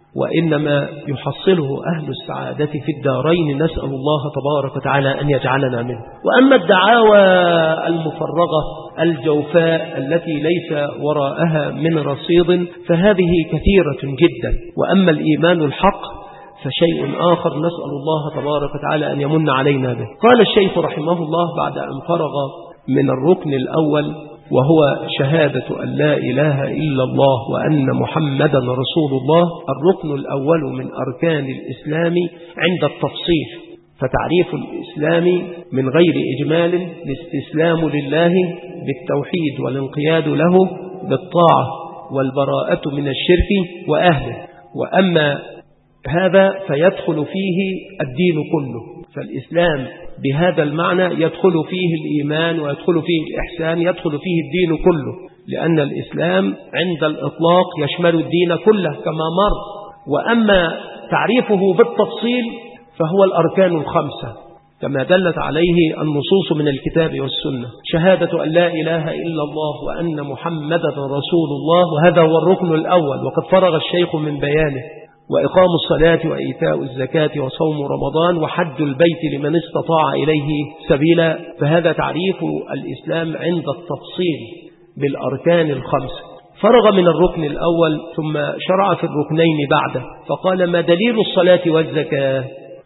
وإنما يحصله أهل السعادة في الدارين، نسأل الله تبارك وتعالى أن يجعلنا منه. وأما الدعاوى المفرغة الجوفاء التي ليس وراءها من رصيد فهذه كثيرة جدا. وأما الإيمان الحق فشيء آخر، نسأل الله تبارك وتعالى أن يمن علينا به. قال الشيخ رحمه الله بعد أن فرغ من الركن الأول وهو شهادة أن لا إله إلا الله وأن محمدا رسول الله، الركن الأول من أركان الإسلام عند التفصيل. فتعريف الإسلام من غير إجمال الاستسلام لله بالتوحيد والانقياد له بالطاعة والبراءة من الشرك وأهله. وأما هذا فيدخل فيه الدين كله، فالإسلام بهذا المعنى يدخل فيه الإيمان ويدخل فيه الإحسان، يدخل فيه الدين كله، لأن الإسلام عند الإطلاق يشمل الدين كله كما مر. وأما تعريفه بالتفصيل فهو الأركان الخمسة كما دلت عليه النصوص من الكتاب والسنة: شهادة أن لا إله إلا الله وأن محمدا رسول الله، وهذا هو الركن الأول وقد فرغ الشيخ من بيانه، وإقام الصلاة وإيتاء الزكاة وصوم رمضان وحج البيت لمن استطاع إليه سبيلا. فهذا تعريف الإسلام عند التفصيل بالأركان الخمسة. فرغ من الركن الأول ثم شرع في الركنين بعده، فقال: ما دليل الصلاة والزكاة؟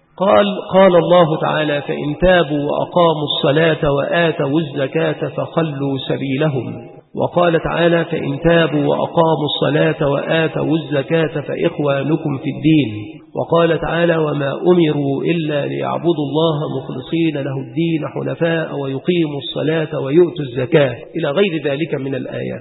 قال الله تعالى: فإن تابوا وأقاموا الصلاة وآتوا الزكاة فخلوا سبيلهم. وقال تعالى: فإن تابوا وأقاموا الصلاة وآتوا الزكاة فإخوانكم في الدين. وقال تعالى: وما أمروا إلا ليعبدوا الله مخلصين له الدين حنفاء ويقيموا الصلاة ويؤتوا الزكاة، إلى غير ذلك من الآيات.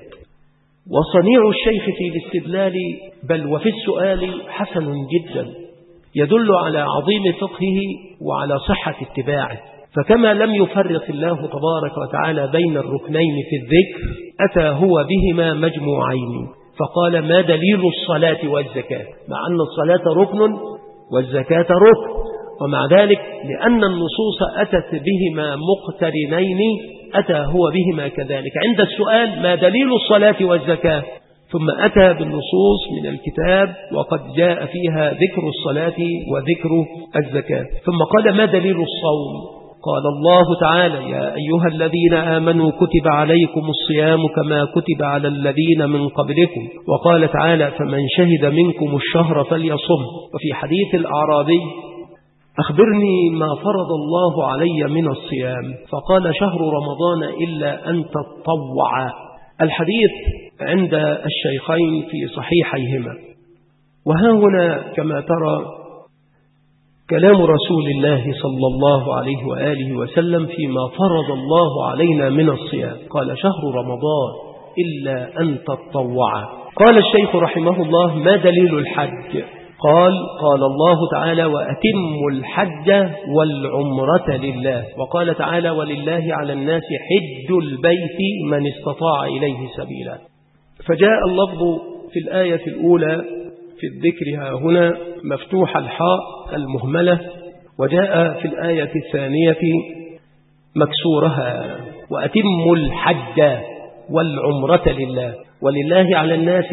وصنيع الشيخ في الاستدلال بل وفي السؤال حسن جدا، يدل على عظيم فقهه وعلى صحة اتباعه. فكما لم يفرق الله تبارك وتعالى بين الركنين في الذكر، أتى هو بهما مجموعين، فقال: ما دليل الصلاة والزكاة؟ مع أن الصلاة ركن والزكاة ركن، ومع ذلك لأن النصوص أتت بهما مقترنين أتى هو بهما كذلك. عند السؤال: ما دليل الصلاة والزكاة؟ ثم أتى بالنصوص من الكتاب وقد جاء فيها ذكر الصلاة وذكر الزكاة. ثم قال: ما دليل الصوم؟ قال الله تعالى: يا أيها الذين آمنوا كتب عليكم الصيام كما كتب على الذين من قبلكم. وقال تعالى: فمن شهد منكم الشهر فليصم. وفي حديث الأعرابي: أخبرني ما فرض الله علي من الصيام؟ فقال: شهر رمضان إلا أن تطوع. الحديث عند الشيخين في صحيحيهما. وها هنا كما ترى كلام رسول الله صلى الله عليه وآله وسلم فيما فرض الله علينا من الصيام، قال: شهر رمضان إلا أن تطوع. قال الشيخ رحمه الله: ما دليل الحج؟ قال الله تعالى: وأتموا الحج والعمرة لله. وقال تعالى: ولله على الناس حج البيت من استطاع إليه سبيلا. فجاء اللفظ في الآية الأولى في الذكر هنا مفتوح الحاء المهملة، وجاء في الآية الثانية مكسورها: وأتموا الحج والعمرة لله، ولله على الناس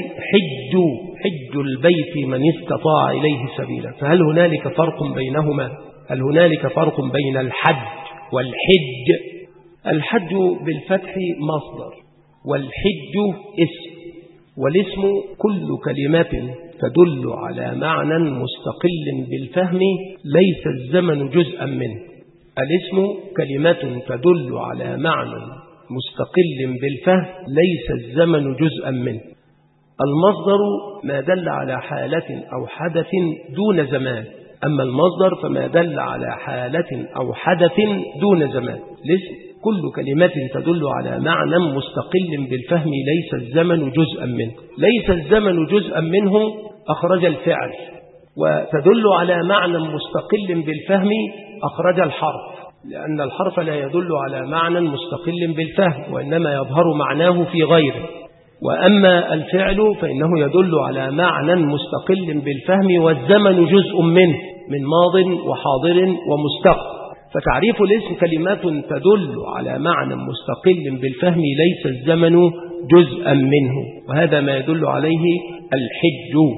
حج البيت من استطاع إليه سبيلا. فهل هنالك فرق بينهما؟ هل هنالك فرق بين الحج والحج؟ الحج بالفتح مصدر، والحج اسم، والاسم كل كلمة تدل على معنى مستقل بالفهم ليس الزمن جزءا منه. الاسم كلمة تدل على معنى مستقل بالفهم ليس الزمن جزءا منه. المصدر ما دل على حالة أو حدث دون زمان، أما المصدر فما دل على حالة أو حدث دون زمان. الاسم كل كلمة تدل على معنى مستقل بالفهم ليس الزمن جزءا منه. ليس الزمن جزءا منه أخرج الفعل، وتدل على معنى مستقل بالفهم أخرج الحرف، لأن الحرف لا يدل على معنى مستقل بالفهم وإنما يظهر معناه في غيره. وأما الفعل فإنه يدل على معنى مستقل بالفهم والزمن جزء منه من ماض وحاضر ومستقبل. فتعريف الاسم كلمات تدل على معنى مستقل بالفهم ليس الزمن جزءا منه، وهذا ما يدل عليه الحج.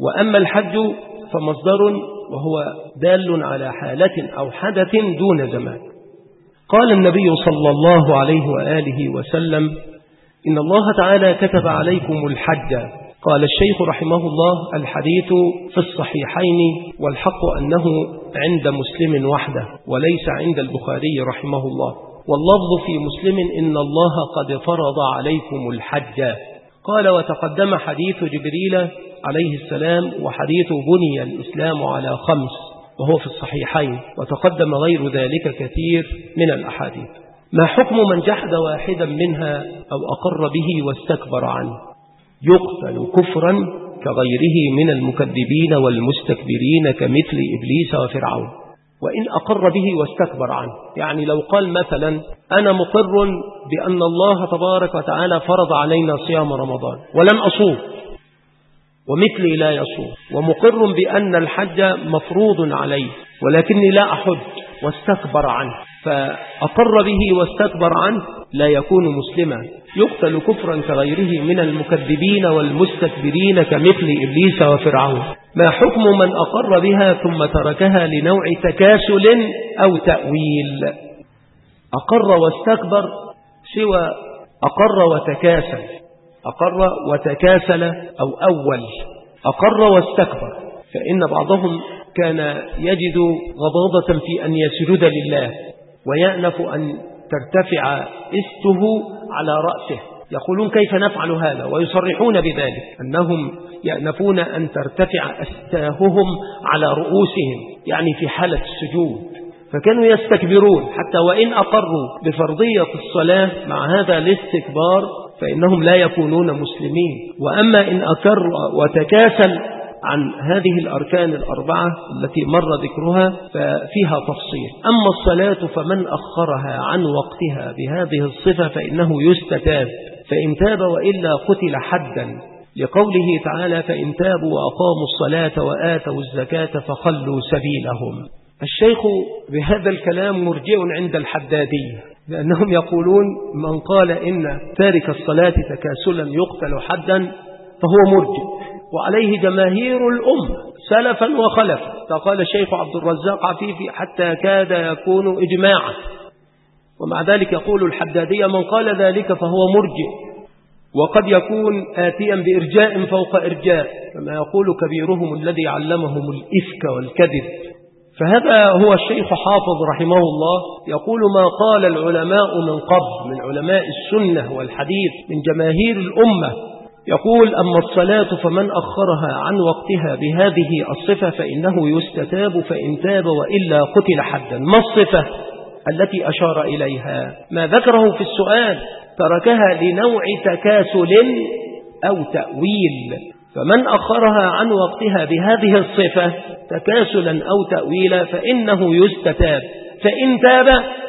وأما الحج فمصدر وهو دال على حالة أو حدث دون زمان. قال النبي صلى الله عليه وآله وسلم: إن الله تعالى كتب عليكم الحج. قال الشيخ رحمه الله: الحديث في الصحيحين، والحق أنه عند مسلم وحده وليس عند البخاري رحمه الله، واللفظ في مسلم: إن الله قد فرض عليكم الحج. قال: وتقدم حديث جبريل عليه السلام وحديث بني الإسلام على 5، وهو في الصحيحين، وتقدم غير ذلك كثير من الأحاديث. ما حكم من جحد واحدا منها أو أقر به واستكبر عنه؟ يقتل كفرا كغيره من المكذبين والمستكبرين كمثل إبليس وفرعون، وإن أقر به واستكبر عنه. يعني لو قال مثلا: أنا مقر بأن الله تبارك وتعالى فرض علينا صيام رمضان ولن أصوم، ومثلي لا يصوم، ومقر بأن الحج مفروض عليه ولكني لا أحج، واستكبر عنه، فأقر به واستكبر عنه، لا يكون مسلما، يقتل كفرا كغيره من المكذبين والمستكبرين كمثل إبليس وفرعون. ما حكم من أقر بها ثم تركها لنوع تكاسل أو تأويل؟ أقر واستكبر سوى أقر وتكاسل. أقر وتكاسل أو أول. أقر واستكبر، فإن بعضهم كان يجد غضاضة في أن يسجد لله ويأنف أن ترتفع استه على رأسه، يقولون: كيف نفعل هذا؟ ويصرحون بذلك أنهم يأنفون أن ترتفع أستاههم على رؤوسهم، يعني في حالة السجود، فكانوا يستكبرون حتى وإن أقروا بفرضية الصلاة مع هذا الاستكبار فإنهم لا يكونون مسلمين. وأما إن أقر وتكاسل عن هذه الأركان الأربعة التي مر ذكرها ففيها تفصيل. أما الصلاة فمن أخرها عن وقتها بهذه الصفة فإنه يستتاب، فإن تاب وإلا قتل حدا، لقوله تعالى: فإن تابوا وأقاموا الصلاة وآتوا الزكاة فخلوا سبيلهم. الشيخ بهذا الكلام مرجع عند الحدادية، لأنهم يقولون: من قال إن تارك الصلاة تكاسلا يقتل حدا فهو مرجع، وعليه جماهير الأمة سلفا وخلفا. فقال الشيخ عبد الرزاق عفيفي: حتى كاد يكون إجماعا. ومع ذلك يقول الحدادية: من قال ذلك فهو مرجع، وقد يكون آتيا بإرجاء فوق إرجاء، كما يقول كبيرهم الذي علمهم الإفك والكذب. فهذا هو الشيخ حافظ رحمه الله يقول: ما قال العلماء من قبل من علماء السنة والحديث من جماهير الأمة، يقول: أما الصلاة فمن أخرها عن وقتها بهذه الصفة فإنه يستتاب، فإن تاب وإلا قتل حدا. ما الصفة التي أشار إليها؟ ما ذكره في السؤال: تركها لنوع تكاسل أو تأويل، فمن أخرها عن وقتها بهذه الصفة تكاسلا أو تأويلا فإنه يستتاب، فإن تاب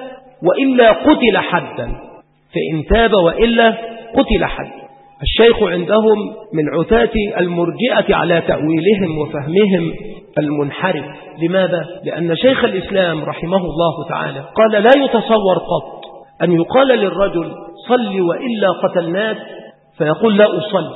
وإلا قتل حدا. فإن تاب وإلا قتل حدا. الشيخ عندهم من عتاة المرجئة على تأويلهم وفهمهم المنحرف. لماذا؟ لأن شيخ الإسلام رحمه الله تعالى قال: لا يتصور قط أن يقال للرجل: صل وإلا قتلناك، فيقول: لا أصلي،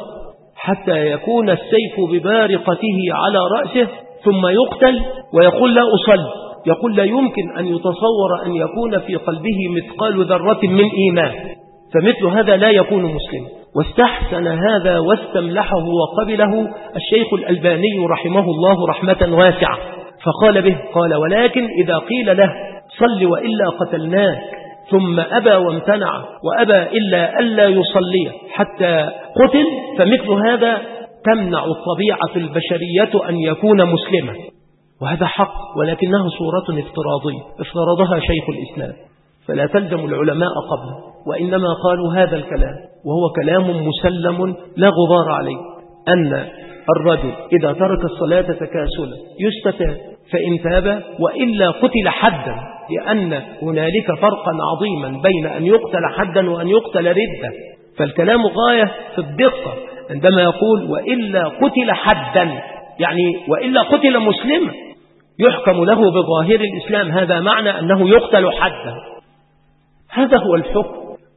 حتى يكون السيف ببارقته على رأسه ثم يقتل ويقول: لا أصلي. يقول: لا يمكن أن يتصور أن يكون في قلبه مثقال ذرة من إيمان، فمثل هذا لا يكون مسلم. واستحسن هذا واستملحه وقبله الشيخ الألباني رحمه الله رحمة واسعة، فقال به: قال: ولكن إذا قيل له صل وإلا قتلناك ثم أبى وامتنع وأبى إلا ألا يصلي حتى قتل، فمثل هذا تمنع الطبيعة البشرية أن يكون مسلما، وهذا حق، ولكنها صورة افتراضية افترضها شيخ الإسلام، فلا تلزم العلماء قبله، وإنما قالوا هذا الكلام، وهو كلام مسلم لا غبار عليه، أن الرجل إذا ترك الصلاة تكاسلا يستتاب، فإن تاب وإلا قتل حدا، لأن هنالك فرقا عظيما بين أن يقتل حدا وأن يقتل ردة. فالكلام غاية في الدقة عندما يقول: وإلا قتل حدا، يعني وإلا قتل مسلما يحكم له بظاهر الإسلام، هذا معنى أنه يقتل حدا. هذا هو الحكم،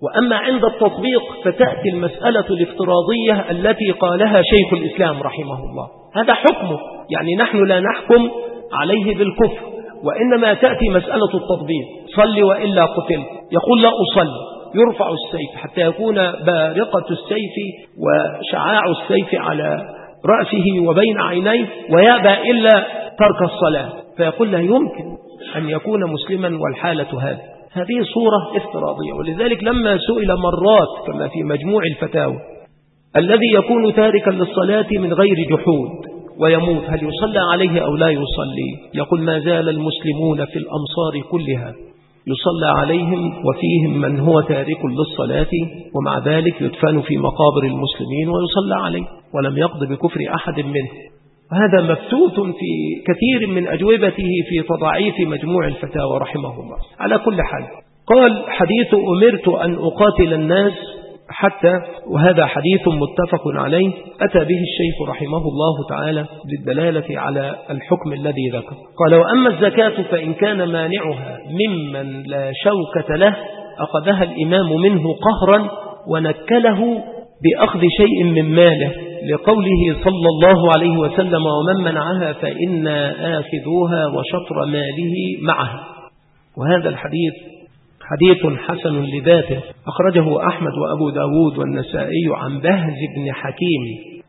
وأما عند التطبيق فتأتي المسألة الافتراضية التي قالها شيخ الإسلام رحمه الله، هذا حكمه، يعني نحن لا نحكم عليه بالكفر، وإنما تأتي مسألة التطبيق، صل وإلا قتل، يقول لا أصلي، يرفع السيف حتى يكون بارقة السيف وشعاع السيف على رأسه وبين عينيه ويأبى إلا ترك الصلاة، فيقول لا يمكن أن يكون مسلما والحالة هذه صورة افتراضية. ولذلك لما سئل مرات كما في مجموع الفتاوى الذي يكون تاركا للصلاة من غير جحود ويموت هل يصلى عليه أو لا يصلي؟ يقول ما زال المسلمون في الأمصار كلها يصلى عليهم وفيهم من هو تارك للصلاة ومع ذلك يدفن في مقابر المسلمين ويصلى عليه ولم يقض بكفر أحد منه. وهذا مفتوت في كثير من أجوبته في تضعيف مجموع الفتاوى رحمه الله. على كل حال قال حديث أمرت أن أقاتل الناس حتى، وهذا حديث متفق عليه أتى به الشيخ رحمه الله تعالى للدلالة على الحكم الذي ذكر. قال وأما الزكاة فإن كان مانعها ممن لا شوكة له أخذها الإمام منه قهرا ونكله بأخذ شيء من ماله لقوله صلى الله عليه وسلم ومن منعها فإنا آخذوها وشطر ماله معها. وهذا الحديث حديث حسن لذاته أخرجه أحمد وأبو داود والنسائي عن بهز بن حكيم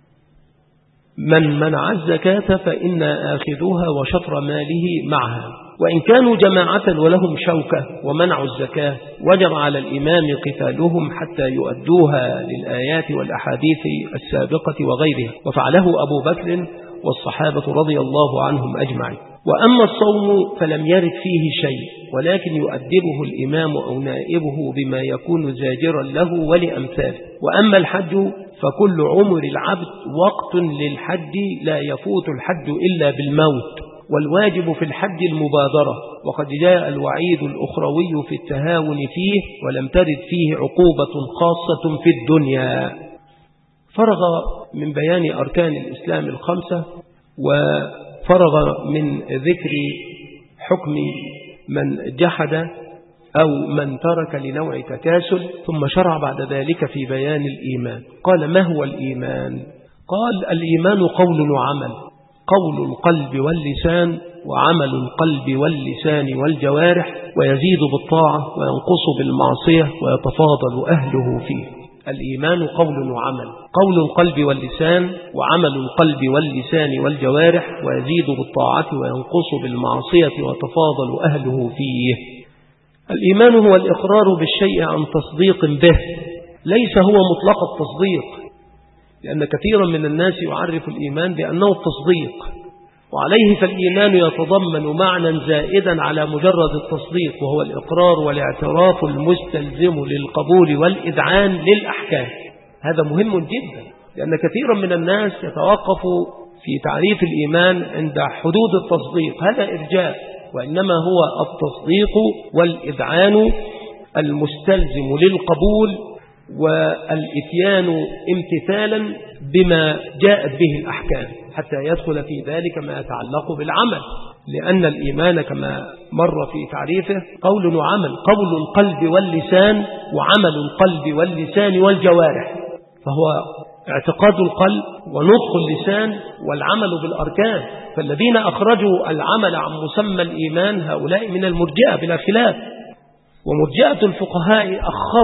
من منع الزكاة فإنا آخذوها وشطر ماله معها. وإن كانوا جماعة ولهم شوكة ومنعوا الزكاة وجب على الإمام قتالهم حتى يؤدوها للآيات والأحاديث السابقة وغيرها، وفعله أبو بكر والصحابة رضي الله عنهم أجمعين. وأما الصوم فلم يرد فيه شيء ولكن يؤدبه الإمام أو نائبه بما يكون زاجرا له ولأمثاله. وأما الحج فكل عمر العبد وقت للحج لا يفوت الحج إلا بالموت، والواجب في الحج المبادرة، وقد جاء الوعيد الأخروي في التهاون فيه ولم ترد فيه عقوبة خاصة في الدنيا. فرغ من بيان أركان الإسلام الخمسة وفرغ من ذكر حكم من جحد أو من ترك لنوع تكاسل، ثم شرع بعد ذلك في بيان الإيمان. قال ما هو الإيمان؟ قال الإيمان قول وعمل، قول القلب واللسان وعمل القلب واللسان والجوارح، ويزيد بالطاعة وينقص بالمعصية ويتفاضل أهله فيه. الإيمان قول وعمل، قول القلب واللسان وعمل القلب واللسان والجوارح، ويزيد بالطاعة وينقص بالمعصية ويتفاضل أهله فيه. الإيمان هو الإقرار بالشيء عن تصديق به، ليس هو مطلق التصديق، لأن كثيرا من الناس يعرف الإيمان بأنه التصديق، وعليه فالإيمان يتضمن معنى زائدا على مجرد التصديق، وهو الإقرار والاعتراف المستلزم للقبول والإذعان للأحكام. هذا مهم جدا، لأن كثيرا من الناس يتوقف في تعريف الإيمان عند حدود التصديق، هذا إرجاء، وإنما هو التصديق والإذعان المستلزم للقبول والإتيان امتثالا بما جاءت به الأحكام، حتى يدخل في ذلك ما يتعلق بالعمل، لأن الإيمان كما مر في تعريفه قول وعمل، قول القلب واللسان وعمل القلب واللسان والجوارح، فهو اعتقاد القلب ونطق اللسان والعمل بالأركان. فالذين أخرجوا العمل عن مسمى الإيمان هؤلاء من المرجئة بلا خلاف، ومرجئة الفقهاء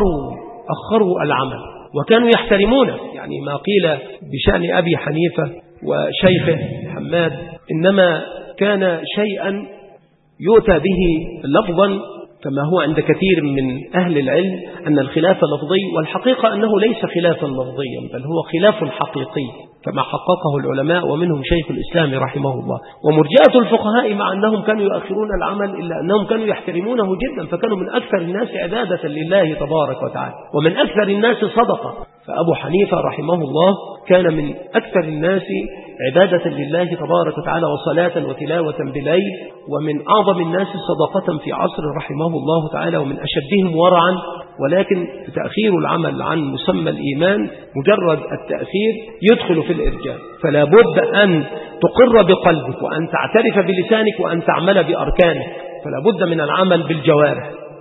أخروا العمل وكانوا يحترمونه، يعني ما قيل بشأن أبي حنيفة وشيخه حماد إنما كان شيئا يؤتى به لفظا كما هو عند كثير من أهل العلم أن الخلاف لفظي، والحقيقة أنه ليس خلافا لفظيا بل هو خلاف حقيقي كما حققه العلماء ومنهم شيخ الإسلام رحمه الله. ومرجئة الفقهاء مع أنهم كانوا يؤخرون العمل إلا أنهم كانوا يحترمونه جدا، فكانوا من أكثر الناس عبادة لله تبارك وتعالى ومن أكثر الناس صدقة. فأبو حنيفة رحمه الله كان من أكثر الناس عبادة لله تبارك وتعالى وصلاة وتلاوة بليل، ومن أعظم الناس صدقة في عصر رحمه الله تعالى، ومن أشدهم ورعا. ولكن تأخير العمل عن مسمى الإيمان مجرد التأخير يدخل في الإرجاء، فلا بد أن تقر بقلبك وأن تعترف بلسانك وأن تعمل بأركانك، فلا بد من العمل بالجوارح.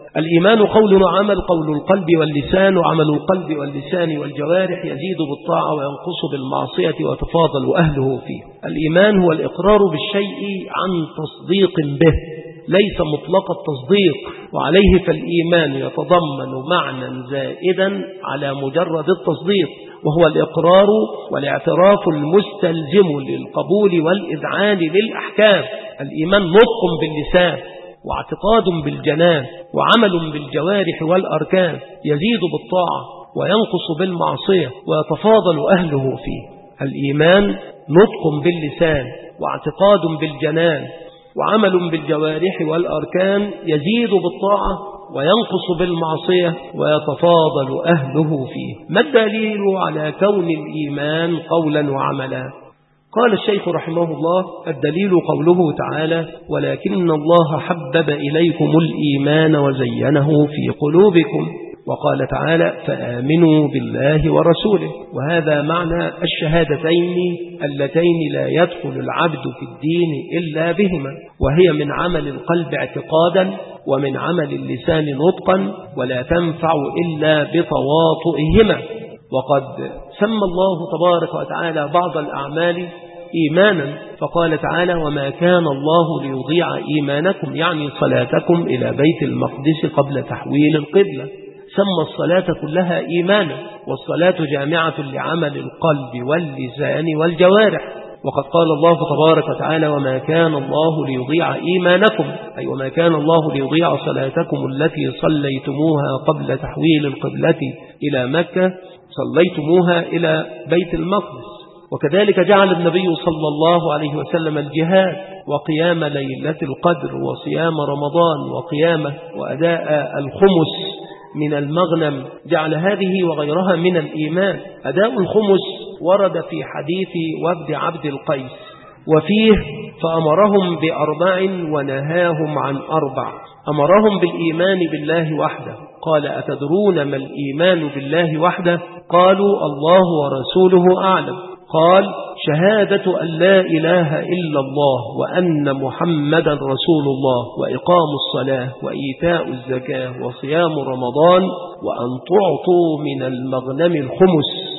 الإيمان قول وعمل، قول القلب واللسان وعمل القلب واللسان والجوارح، يزيد بالطاعة وينقص بالمعصية ويتفاضل أهله فيه. الإيمان هو الإقرار بالشيء عن تصديق به، ليس مطلق التصديق، وعليه فالإيمان يتضمن معنى زائدا على مجرد التصديق، وهو الإقرار والاعتراف المستلزم للقبول والإذعان للأحكام. الإيمان نطق باللسان واعتقاد بالجنان وعمل بالجوارح والأركان، يزيد بالطاعة وينقص بالمعصية ويتفاضل أهله فيه. الإيمان نطق باللسان واعتقاد بالجنان وعمل بالجوارح والأركان، يزيد بالطاعة وينقص بالمعصية ويتفاضل أهله فيه. ما الدليل على كون الإيمان قولا وعملا؟ قال الشيخ رحمه الله: الدليل قوله تعالى: ولكن الله حبب إليكم الإيمان وزينه في قلوبكم. وقال تعالى: فآمنوا بالله ورسوله. وهذا معنى الشهادتين اللتين لا يدخل العبد في الدين إلا بهما، وهي من عمل القلب اعتقادا ومن عمل اللسان نطقا، ولا تنفع إلا بتواطئهما. وقد سمى الله تبارك وتعالى بعض الأعمال إيمانا، فقال تعالى: وما كان الله ليضيع إيمانكم، يعني صلاتكم إلى بيت المقدس قبل تحويل القبلة. سمى الصلاة كلها إيمانا، والصلاة جامعة لعمل القلب واللسان والجوارح. وقد قال الله تبارك وتعالى: وما كان الله ليضيع إيمانكم، أي وما كان الله ليضيع صلاتكم التي صليتموها قبل تحويل القبلة إلى مكة، صليتموها إلى بيت المقدس. وكذلك جعل النبي صلى الله عليه وسلم الجهاد وقيام ليلة القدر وصيام رمضان وقيامه وأداء الخمس من المغنم، جعل هذه وغيرها من الإيمان. أداء الخمس ورد في حديث وفد عبد القيس، وفيه: فأمرهم ب4 ونهاهم عن 4. أمرهم بالإيمان بالله وحده. قال: أتدرون ما الإيمان بالله وحده؟ قالوا: الله ورسوله أعلم. قال: شهادة أن لا إله إلا الله وأن محمدا رسول الله وإقام الصلاة وإيتاء الزكاة وصيام رمضان وأن تعطوا من المغنم الخمس.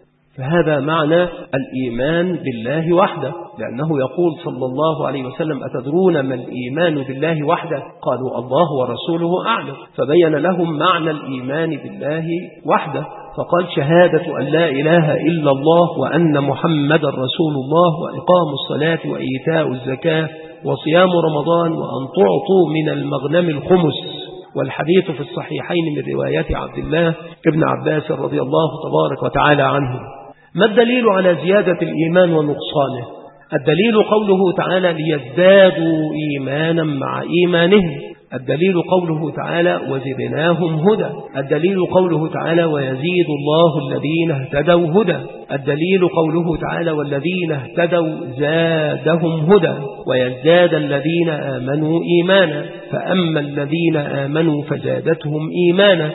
فهذا معنى الإيمان بالله وحده، لأنه يقول صلى الله عليه وسلم: أتدرون ما الإيمان بالله وحده؟ قالوا: الله ورسوله أعلم. فبين لهم معنى الإيمان بالله وحده، فقال: شهادة أن لا إله إلا الله وأن محمد رسول الله وإقام الصلاة وإيتاء الزكاة وصيام رمضان وأن تعطوا من المغنم الخمس. والحديث في الصحيحين من رواية عبد الله ابن عباس رضي الله تبارك وتعالى عنه. ما الدليل على زيادة الإيمان ونقصانه؟ الدليل قوله تعالى: ليزدادوا إيمانا مع إيمانهم. الدليل قوله تعالى: وزدناهم هدى. الدليل قوله تعالى: ويزيد الله الذين اهتدوا هدى. الدليل قوله تعالى: والذين اهتدوا زادهم هدى. ويزداد الذين آمنوا إيمانا. فأما الذين آمنوا فزادتهم إيمانا،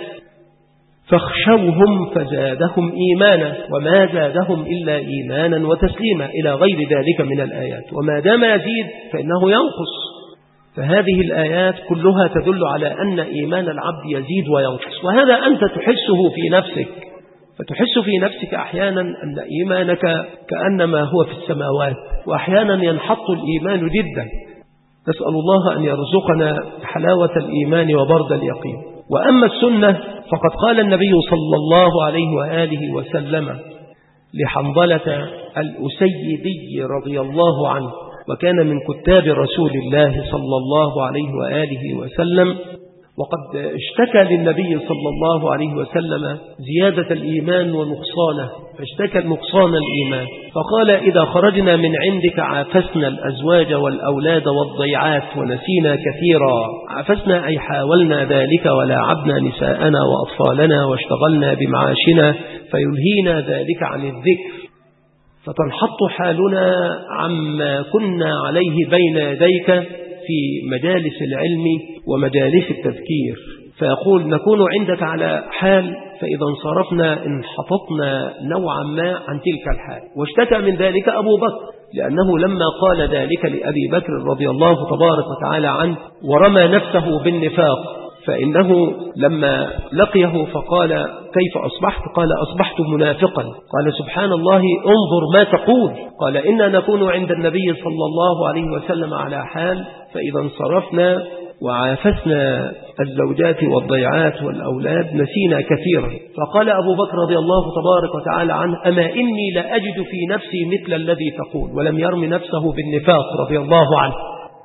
فاخشوهم فزادهم إيمانا، وما زادهم إلا إيمانا وتسليما، إلى غير ذلك من الآيات. وما دام يزيد فإنه ينقص. فهذه الآيات كلها تدل على أن إيمان العبد يزيد وينقص، وهذا أنت تحسه في نفسك. فتحس في نفسك أحيانا أن إيمانك كأنما هو في السماوات، وأحيانا ينحط الإيمان جدا. نسأل الله أن يرزقنا حلاوة الإيمان وبرد اليقين. وأما السنة فقد قال النبي صلى الله عليه وآله وسلم لحنظلة الأسيدي رضي الله عنه، وكان من كتاب رسول الله صلى الله عليه وآله وسلم، وقد اشتكى للنبي صلى الله عليه وسلم زيادة الإيمان ونقصانه، فاشتكى نقصان الإيمان فقال: إذا خرجنا من عندك عافسنا الأزواج والأولاد والضيعات ونسينا كثيرا. عافسنا أي حاولنا ذلك ولاعبنا نساءنا وأطفالنا واشتغلنا بمعاشنا فيلهينا ذلك عن الذكر، فتنحط حالنا عما كنا عليه بين يديك في مجالس العلم ومجالس التذكير. فيقول: نكون عندك على حال، فإذا انصرفنا انحططنا نوعا ما عن تلك الحال. واشتكى من ذلك أبو بكر، لأنه لما قال ذلك لأبي بكر رضي الله تبارك وتعالى عنه ورمى نفسه بالنفاق فإنه لما لقيه فقال كيف أصبحت؟ قال أصبحت منافقا. قال سبحان الله انظر ما تقول. قال إنا نكون عند النبي صلى الله عليه وسلم على حال، فإذا انصرفنا وعافسنا الزوجات والضيعات والأولاد نسينا كثيرا. فقال أبو بكر رضي الله تبارك وتعالى عنه أما إني لأجد في نفسي مثل الذي تقول، ولم يرم نفسه بالنفاق رضي الله عنه.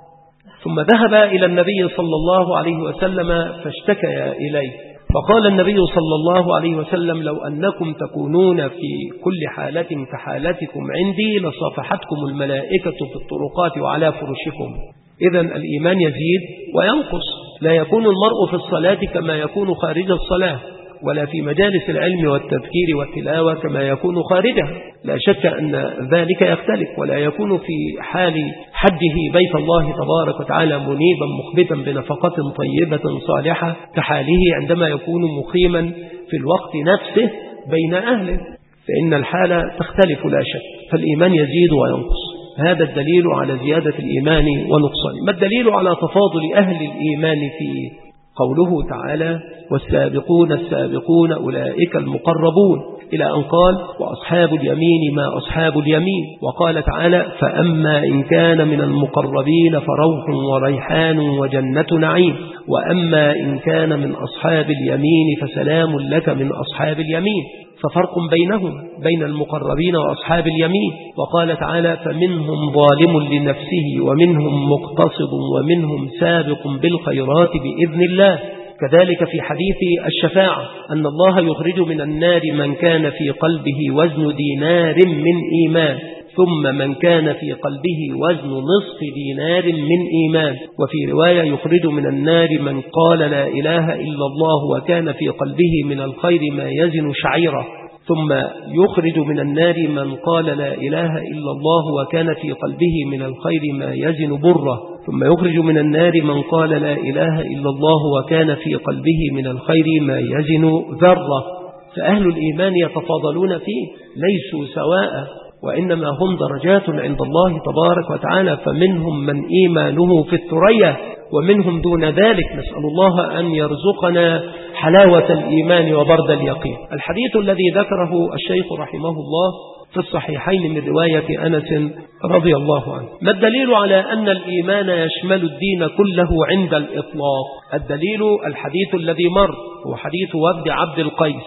ثم ذهب إلى النبي صلى الله عليه وسلم فاشتكى إليه، فقال النبي صلى الله عليه وسلم لو أنكم تكونون في كل حالة كحالتكم عندي لصافحتكم الملائكة في الطرقات وعلى فرشكم. إذن الإيمان يزيد وينقص، لا يكون المرء في الصلاة كما يكون خارج الصلاة، ولا في مجالس العلم والتذكير والتلاوة كما يكون خارجها، لا شك أن ذلك يختلف، ولا يكون في حال حجه بيت الله تبارك وتعالى منيبا مخبتا بنفقة طيبة صالحة كحاله عندما يكون مقيما في الوقت نفسه بين أهله، فإن الحالة تختلف لا شك. فالإيمان يزيد وينقص، هذا الدليل على زيادة الإيمان ونقصانه. ما الدليل على تفاضل أهل الإيمان فيه؟ قوله تعالى والسابقون السابقون أولئك المقربون، إلى أن قال وأصحاب اليمين ما أصحاب اليمين. وقال تعالى فأما إن كان من المقربين فروح وريحان وجنة نعيم، وأما إن كان من أصحاب اليمين فسلام لك من أصحاب اليمين. ففرق بينهم بين المقربين وأصحاب اليمين. وقال تعالى فمنهم ظالم لنفسه ومنهم مقتصد ومنهم سابق بالخيرات بإذن الله. كذلك في حديث الشفاعة أن الله يخرج من النار من كان في قلبه وزن دينار من إيمان، ثم من كان في قلبه وزن نصف دينار من إيمان. وفي رواية يخرج من النار من قال لا إله إلا الله وكان في قلبه من الخير ما يزن شعيرة، ثم يخرج من النار من قال لا إله إلا الله وكان في قلبه من الخير ما يزن برة، ثم يخرج من النار من قال لا إله إلا الله وكان في قلبه من الخير ما يزن ذرة. فأهل الإيمان يتفاضلون فيه، ليسوا سواء، وإنما هم درجات عند الله تبارك وتعالى، فمنهم من إيمانه في الثريا ومنهم دون ذلك. نسأل الله أن يرزقنا حلاوة الإيمان وبرد اليقين. الحديث الذي ذكره الشيخ رحمه الله في الصحيحين من رواية أنس رضي الله عنه. ما الدليل على أن الإيمان يشمل الدين كله عند الإطلاق؟ الدليل الحديث الذي مر هو حديث وفد عبد القيس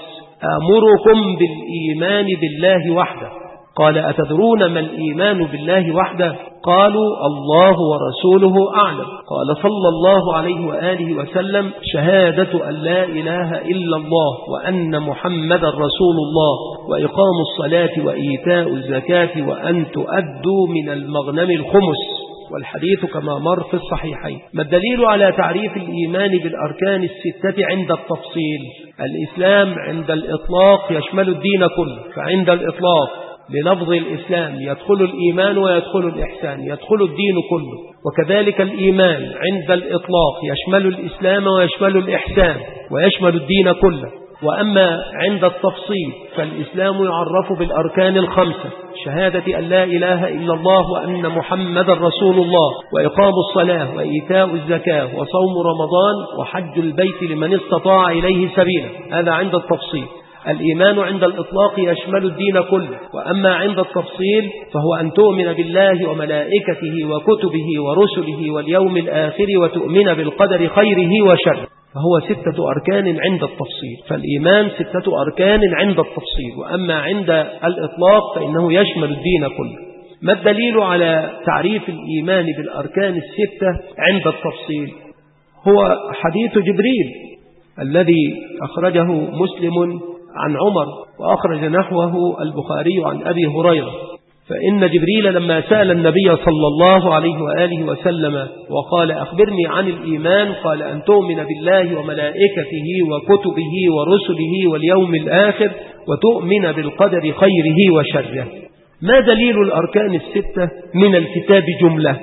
آمركم بالإيمان بالله وحده. قال أتدرون ما الإيمان بالله وحده؟ قالوا الله ورسوله أعلم. قال صلى الله عليه وآله وسلم شهادة أن لا إله إلا الله وأن محمد رسول الله وإقام الصلاة وإيتاء الزكاة وأن تؤدوا من المغنم الخمس. والحديث كما مر في الصحيحين. ما الدليل على تعريف الإيمان بالأركان الستة عند التفصيل؟ الإسلام عند الإطلاق يشمل الدين كله، فعند الإطلاق بلفظ الإسلام يدخل الإيمان ويدخل الإحسان، يدخل الدين كله. وكذلك الإيمان عند الإطلاق يشمل الإسلام ويشمل الإحسان ويشمل الدين كله. وأما عند التفصيل فالإسلام يعرف بالأركان الخمسة: شهادة أن لا إله إلا الله وأن محمد رسول الله وإقام الصلاة وإيتاء الزكاة وصوم رمضان وحج البيت لمن استطاع إليه سبيلا. هذا عند التفصيل. الإيمان عند الإطلاق يشمل الدين كله. وأما عند التفصيل فهو أن تؤمن بالله وملائكته وكتبه ورسله واليوم الآخر وتؤمن بالقدر خيره وشره. فهو 6 أركان عند التفصيل. فالإيمان 6 أركان عند التفصيل. وأما عند الإطلاق فإنه يشمل الدين كله. ما الدليل على تعريف الإيمان بالأركان 6 عند التفصيل؟ هو حديث جبريل الذي أخرجه مسلم عن عمر، وأخرج نحوه البخاري عن أبي هريرة. فإن جبريل لما سأل النبي صلى الله عليه وآله وسلم وقال أخبرني عن الإيمان، قال أن تؤمن بالله وملائكته وكتبه ورسله واليوم الآخر وتؤمن بالقدر خيره وشره. ما دليل الأركان 6 من الكتاب جملة؟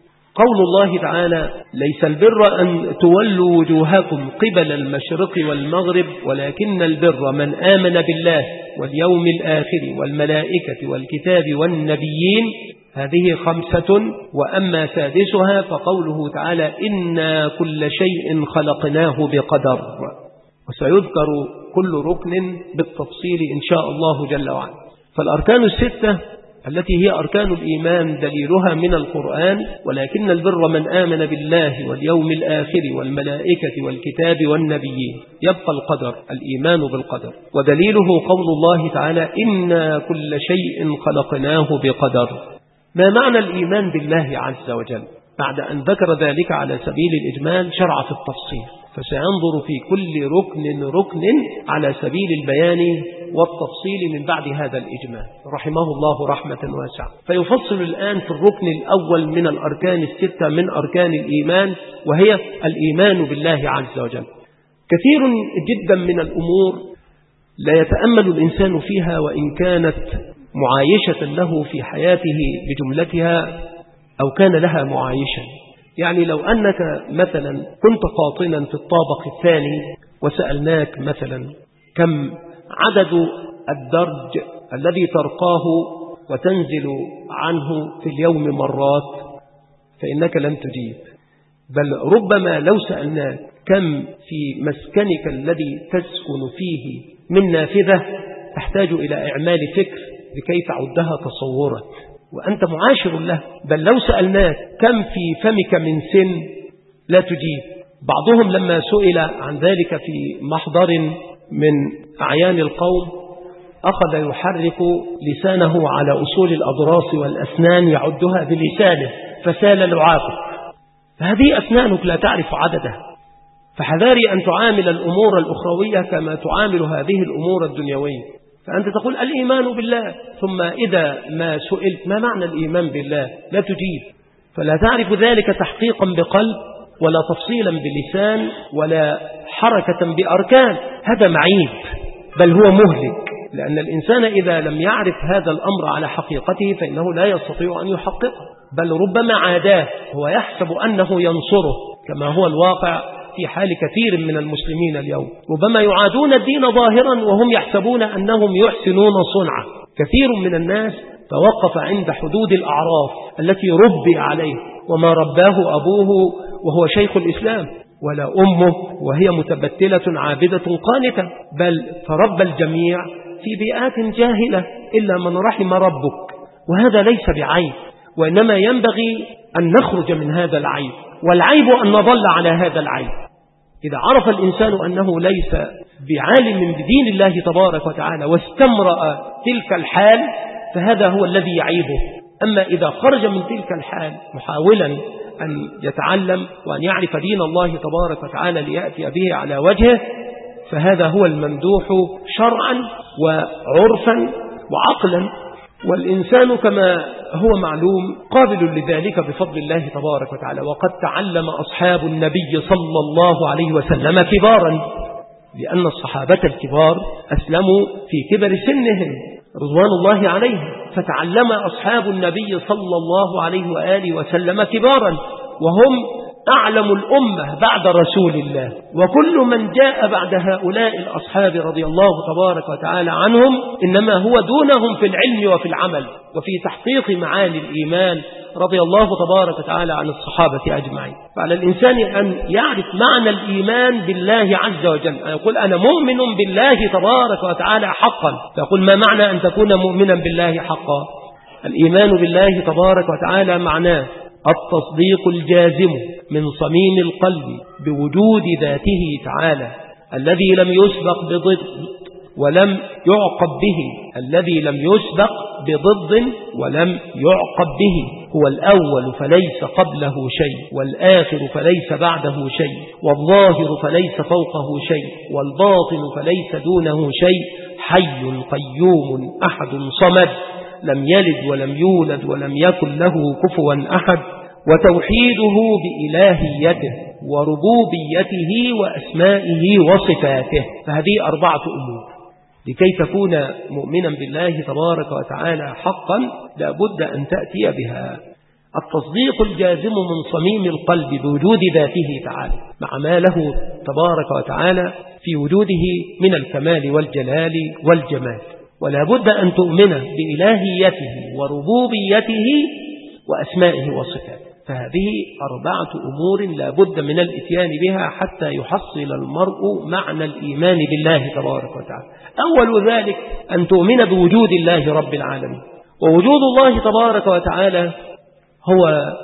قول الله تعالى ليس البر أن تولوا وجوهكم قبل المشرق والمغرب ولكن البر من آمن بالله واليوم الآخر والملائكة والكتاب والنبيين. هذه 5، وأما سادسها فقوله تعالى إنا كل شيء خلقناه بقدر، وسيذكر كل ركن بالتفصيل إن شاء الله جل وعلا. فالأركان 6 التي هي أركان الإيمان دليلها من القرآن، ولكن البر من آمن بالله واليوم الآخر والملائكة والكتاب والنبيين، يبقى القدر، الإيمان بالقدر، ودليله قول الله تعالى إنا كل شيء خلقناه بقدر. ما معنى الإيمان بالله عز وجل؟ بعد أن ذكر ذلك على سبيل الإجمال شرع في التفصيل، فسينظر في كل ركن على سبيل البيان والتفصيل من بعد هذا الإجمال رحمه الله رحمة واسعة. فيفصل الآن في الركن الأول من الأركان 6 من أركان الإيمان، وهي الإيمان بالله عز وجل. كثير جدا من الأمور لا يتأمل الإنسان فيها وإن كانت معايشة له في حياته بجملتها أو كان لها معايشة. يعني لو أنك مثلا كنت قاطنا في الطابق الثاني وسألناك مثلا كم عدد الدرج الذي ترقاه وتنزل عنه في اليوم مرات، فإنك لن تجيب. بل ربما لو سألناك كم في مسكنك الذي تسكن فيه من نافذة، تحتاج إلى إعمال فكر لكي تعدها تصورا وأنت معاشر له. بل لو سألناك كم في فمك من سن، لا تجيب. بعضهم لما سئل عن ذلك في محضر من أعيان القوم أخذ يحرك لسانه على أصول الأضراس والأسنان يعدها بلسانه فسال لعابه. فهذه أسنانك لا تعرف عددها، فحذاري أن تعامل الأمور الأخروية كما تعامل هذه الأمور الدنيوية. فأنت تقول الإيمان بالله، ثم إذا ما سئلت ما معنى الإيمان بالله لا تجيب. فلا تعرف ذلك تحقيقا بقلب ولا تفصيلا بلسان ولا حركة بأركان. هذا معيب بل هو مهلك، لأن الإنسان إذا لم يعرف هذا الأمر على حقيقته فإنه لا يستطيع أن يحققه، بل ربما عاداه. هو يحسب أنه ينصره كما هو الواقع في حال كثير من المسلمين اليوم. ربما يعادون الدين ظاهرا وهم يحسبون أنهم يحسنون صنعا. كثير من الناس توقف عند حدود الأعراف التي ربي عليه، وما رباه أبوه وهو شيخ الإسلام ولا أمه وهي متبتلة عابدة قانتة، بل فرب الجميع في بيئات جاهلة إلا من رحم ربك. وهذا ليس بعيب، وإنما ينبغي أن نخرج من هذا العيب، والعيب أن نظل على هذا العيب. إذا عرف الإنسان أنه ليس بعالم بدين الله تبارك وتعالى واستمرأ تلك الحال فهذا هو الذي يعيبه. أما إذا خرج من تلك الحال محاولا أن يتعلم وأن يعرف دين الله تبارك وتعالى ليأتي به على وجهه، فهذا هو الممدوح شرعا وعرفا وعقلا. والإنسان كما هو معلوم قابل لذلك بفضل الله تبارك وتعالى. وقد تعلم أصحاب النبي صلى الله عليه وسلم كبارا، لأن الصحابة الكبار أسلموا في كبر سنهم رضوان الله عليهم، فتعلم أصحاب النبي صلى الله عليه وآله وسلم كبارا، وهم أعلم الأمة بعد رسول الله. وكل من جاء بعد هؤلاء الأصحاب رضي الله تبارك وتعالى عنهم إنما هو دونهم في العلم وفي العمل وفي تحقيق معاني الإيمان رضي الله تبارك وتعالى عن الصحابة أجمعين. فعلى الإنسان أن يعرف معنى الإيمان بالله عز وجل، أن يقول أنا مؤمن بالله تبارك وتعالى حقا. فيقول ما معنى أن تكون مؤمنا بالله حقا؟ الإيمان بالله تبارك وتعالى معناه التصديق الجازم من صميم القلب بوجود ذاته تعالى الذي لم يسبق بضد ولم يعقب به، الذي لم يسبق بضد ولم يعقب به. هو الأول فليس قبله شيء، والآخر فليس بعده شيء، والظاهر فليس فوقه شيء، والباطن فليس دونه شيء، حي قيوم أحد صمد لم يلد ولم يولد ولم يكن له كفوا أحد. وتوحيده بإلهيته وربوبيته وأسمائه وصفاته. فهذه 4 أمور لكي تكون مؤمنا بالله تبارك وتعالى حقا لابد أن تأتي بها. التصديق الجازم من صميم القلب بوجود ذاته تعالى مع ما له تبارك وتعالى في وجوده من الكمال والجلال والجمال. ولا بد أن تؤمن بإلهيته وربوبيته وأسمائه وصفاته. فهذه 4 أمور لا بد من الإتيان بها حتى يحصل المرء معنى الإيمان بالله تبارك وتعالى. أول ذلك أن تؤمن بوجود الله رب العالمين، ووجود الله تبارك وتعالى هو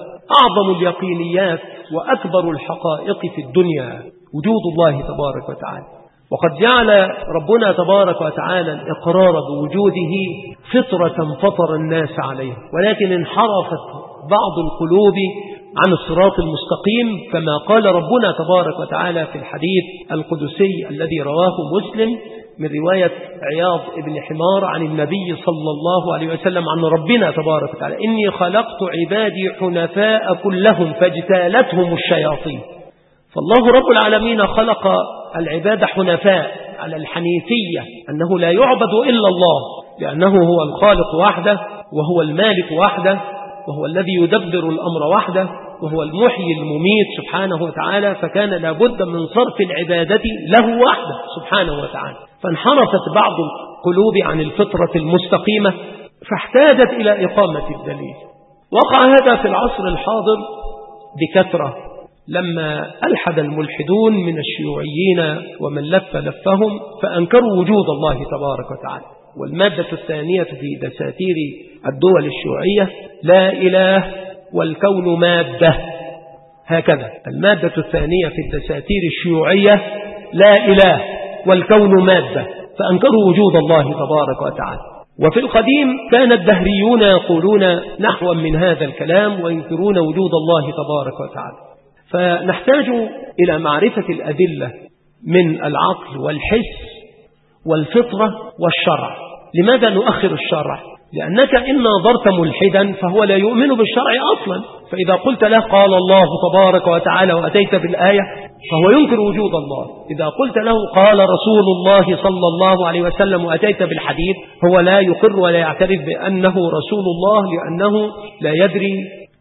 أعظم اليقينيات وأكبر الحقائق في الدنيا، وجود الله تبارك وتعالى. وقد جعل ربنا تبارك وتعالى الإقرار بوجوده فطرة فطر الناس عليها، ولكن انحرفت بعض القلوب عن الصراط المستقيم، كما قال ربنا تبارك وتعالى في الحديث القدسي الذي رواه مسلم من رواية عياض بن حمار عن النبي صلى الله عليه وسلم عن ربنا تبارك وتعالى: إني خلقت عبادي حنفاء كلهم فاجتالتهم الشياطين. فالله رب العالمين خلق العباد حنفاء على الحنيفية، أنه لا يعبد إلا الله، لأنه هو الخالق وحده، وهو المالك وحده، وهو الذي يدبر الأمر وحده، وهو المحيي المميت سبحانه وتعالى. فكان لابد من صرف العبادة له وحده سبحانه وتعالى. فانحرفت بعض القلوب عن الفطرة المستقيمة، فاحتاجت إلى إقامة الدليل. وقع هذا في العصر الحاضر بكثرة، لما ألحد الملحدون من الشيوعيين ومن لف لفهم فأنكروا وجود الله تبارك وتعالى. والمادة الثانية في دساتير الدول الشيوعية: لا إله والكون مادة. هكذا المادة الثانية في الدساتير الشيوعية: لا إله والكون مادة، فأنكروا وجود الله تبارك وتعالى. وفي القديم كان الدهريون يقولون نحوا من هذا الكلام وينكرون وجود الله تبارك وتعالى. فنحتاج إلى معرفة الأدلة من العقل والحس والفطرة والشرع. لماذا نؤخر الشرع؟ لأنك إن نظرت ملحدا فهو لا يؤمن بالشرع أصلا، فإذا قلت له قال الله تبارك وتعالى وأتيت بالآية فهو ينكر وجود الله. إذا قلت له قال رسول الله صلى الله عليه وسلم وأتيت بالحديث هو لا يقر ولا يعترف بأنه رسول الله، لأنه لا يدري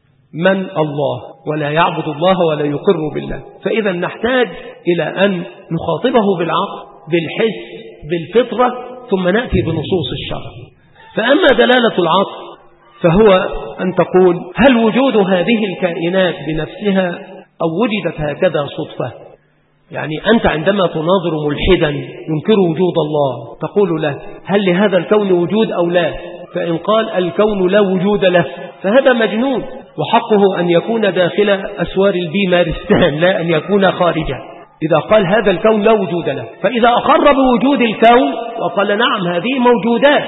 من الله ولا يعبد الله ولا يقر بالله. فإذا نحتاج إلى أن نخاطبه بالعقل بالحس بالفطرة، ثم نأتي بنصوص الشرع. فأما دلالة العقل فهو أن تقول: هل وجود هذه الكائنات بنفسها أو وجدت هكذا صدفة؟ يعني أنت عندما تناظر ملحدا ينكر وجود الله تقول له: هل لهذا الكون وجود أو لا؟ فإن قال الكون لا وجود له فهذا مجنون، وحقه أن يكون داخل أسوار البيمارستان لا أن يكون خارجه. إذا قال هذا الكون لا وجود له، فإذا أقر بوجود الكون وقال نعم هذه موجودات،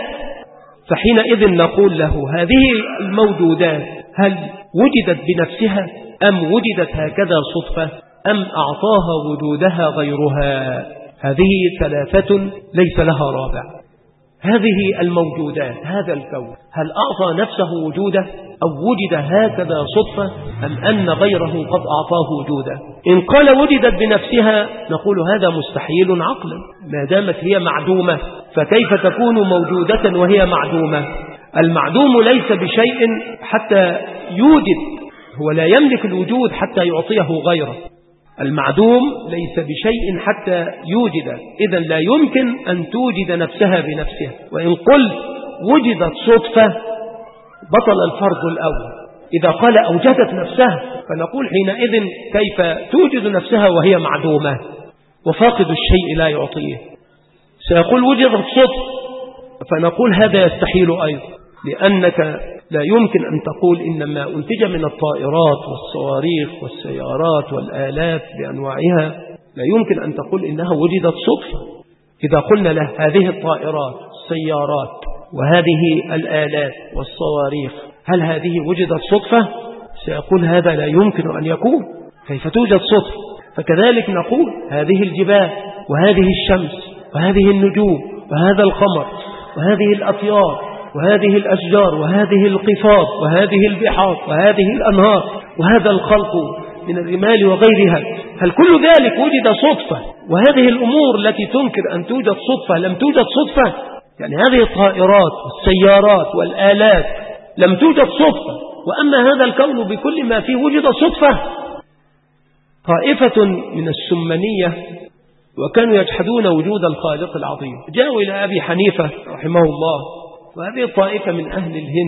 فحينئذ نقول له: هذه الموجودات هل وجدت بنفسها أم وجدت هكذا صدفة أم أعطاها وجودها غيرها؟ هذه 3 ليس لها رابع. هذه الموجودات هذا الكون هل أعطى نفسه وجوده أو وجد هكذا صدفة أم أن غيره قد أعطاه وجوده؟ إن قال وجدت بنفسها نقول هذا مستحيل عقلا، ما دامت هي معدومة فكيف تكون موجودة وهي معدومة؟ المعدوم ليس بشيء حتى يوجد، هو لا يملك الوجود حتى يعطيه غيره. المعدوم ليس بشيء حتى يوجد، إذن لا يمكن أن توجد نفسها بنفسها. وإن قل وجدت صدفة بطل الفرض الأول. إذا قال أوجدت نفسها فنقول حينئذ كيف توجد نفسها وهي معدومة؟ وفاقد الشيء لا يعطيه. سيقول وجدت صدفة فنقول هذا يستحيل أيضا، لأنك لا يمكن أن تقول إنما أنتج من الطائرات والصواريخ والسيارات والآلات بأنواعها، لا يمكن أن تقول إنها وجدت صدفة. إذا قلنا له هذه الطائرات السيارات وهذه الآلات والصواريخ هل هذه وجدت صدفة؟ سيقول هذا لا يمكن أن يكون، كيف توجد صدفة؟ فكذلك نقول هذه الجبال وهذه الشمس وهذه النجوم وهذا القمر وهذه الأطيار وهذه الأشجار وهذه القفاض وهذه البحار وهذه الأنهار وهذا الخلق من الرمال وغيرها، هل كل ذلك وجد صدفة؟ وهذه الأمور التي تنكر أن توجد صدفة لم توجد صدفة؟ يعني هذه الطائرات والسيارات والآلات لم توجد صدفة، وأما هذا الكون بكل ما فيه وجد صدفة. طائفة من السمنية وكانوا يجحدون وجود الخالق العظيم جاءوا إلى أبي حنيفة رحمه الله، وهذه الطائفة من أهل الهند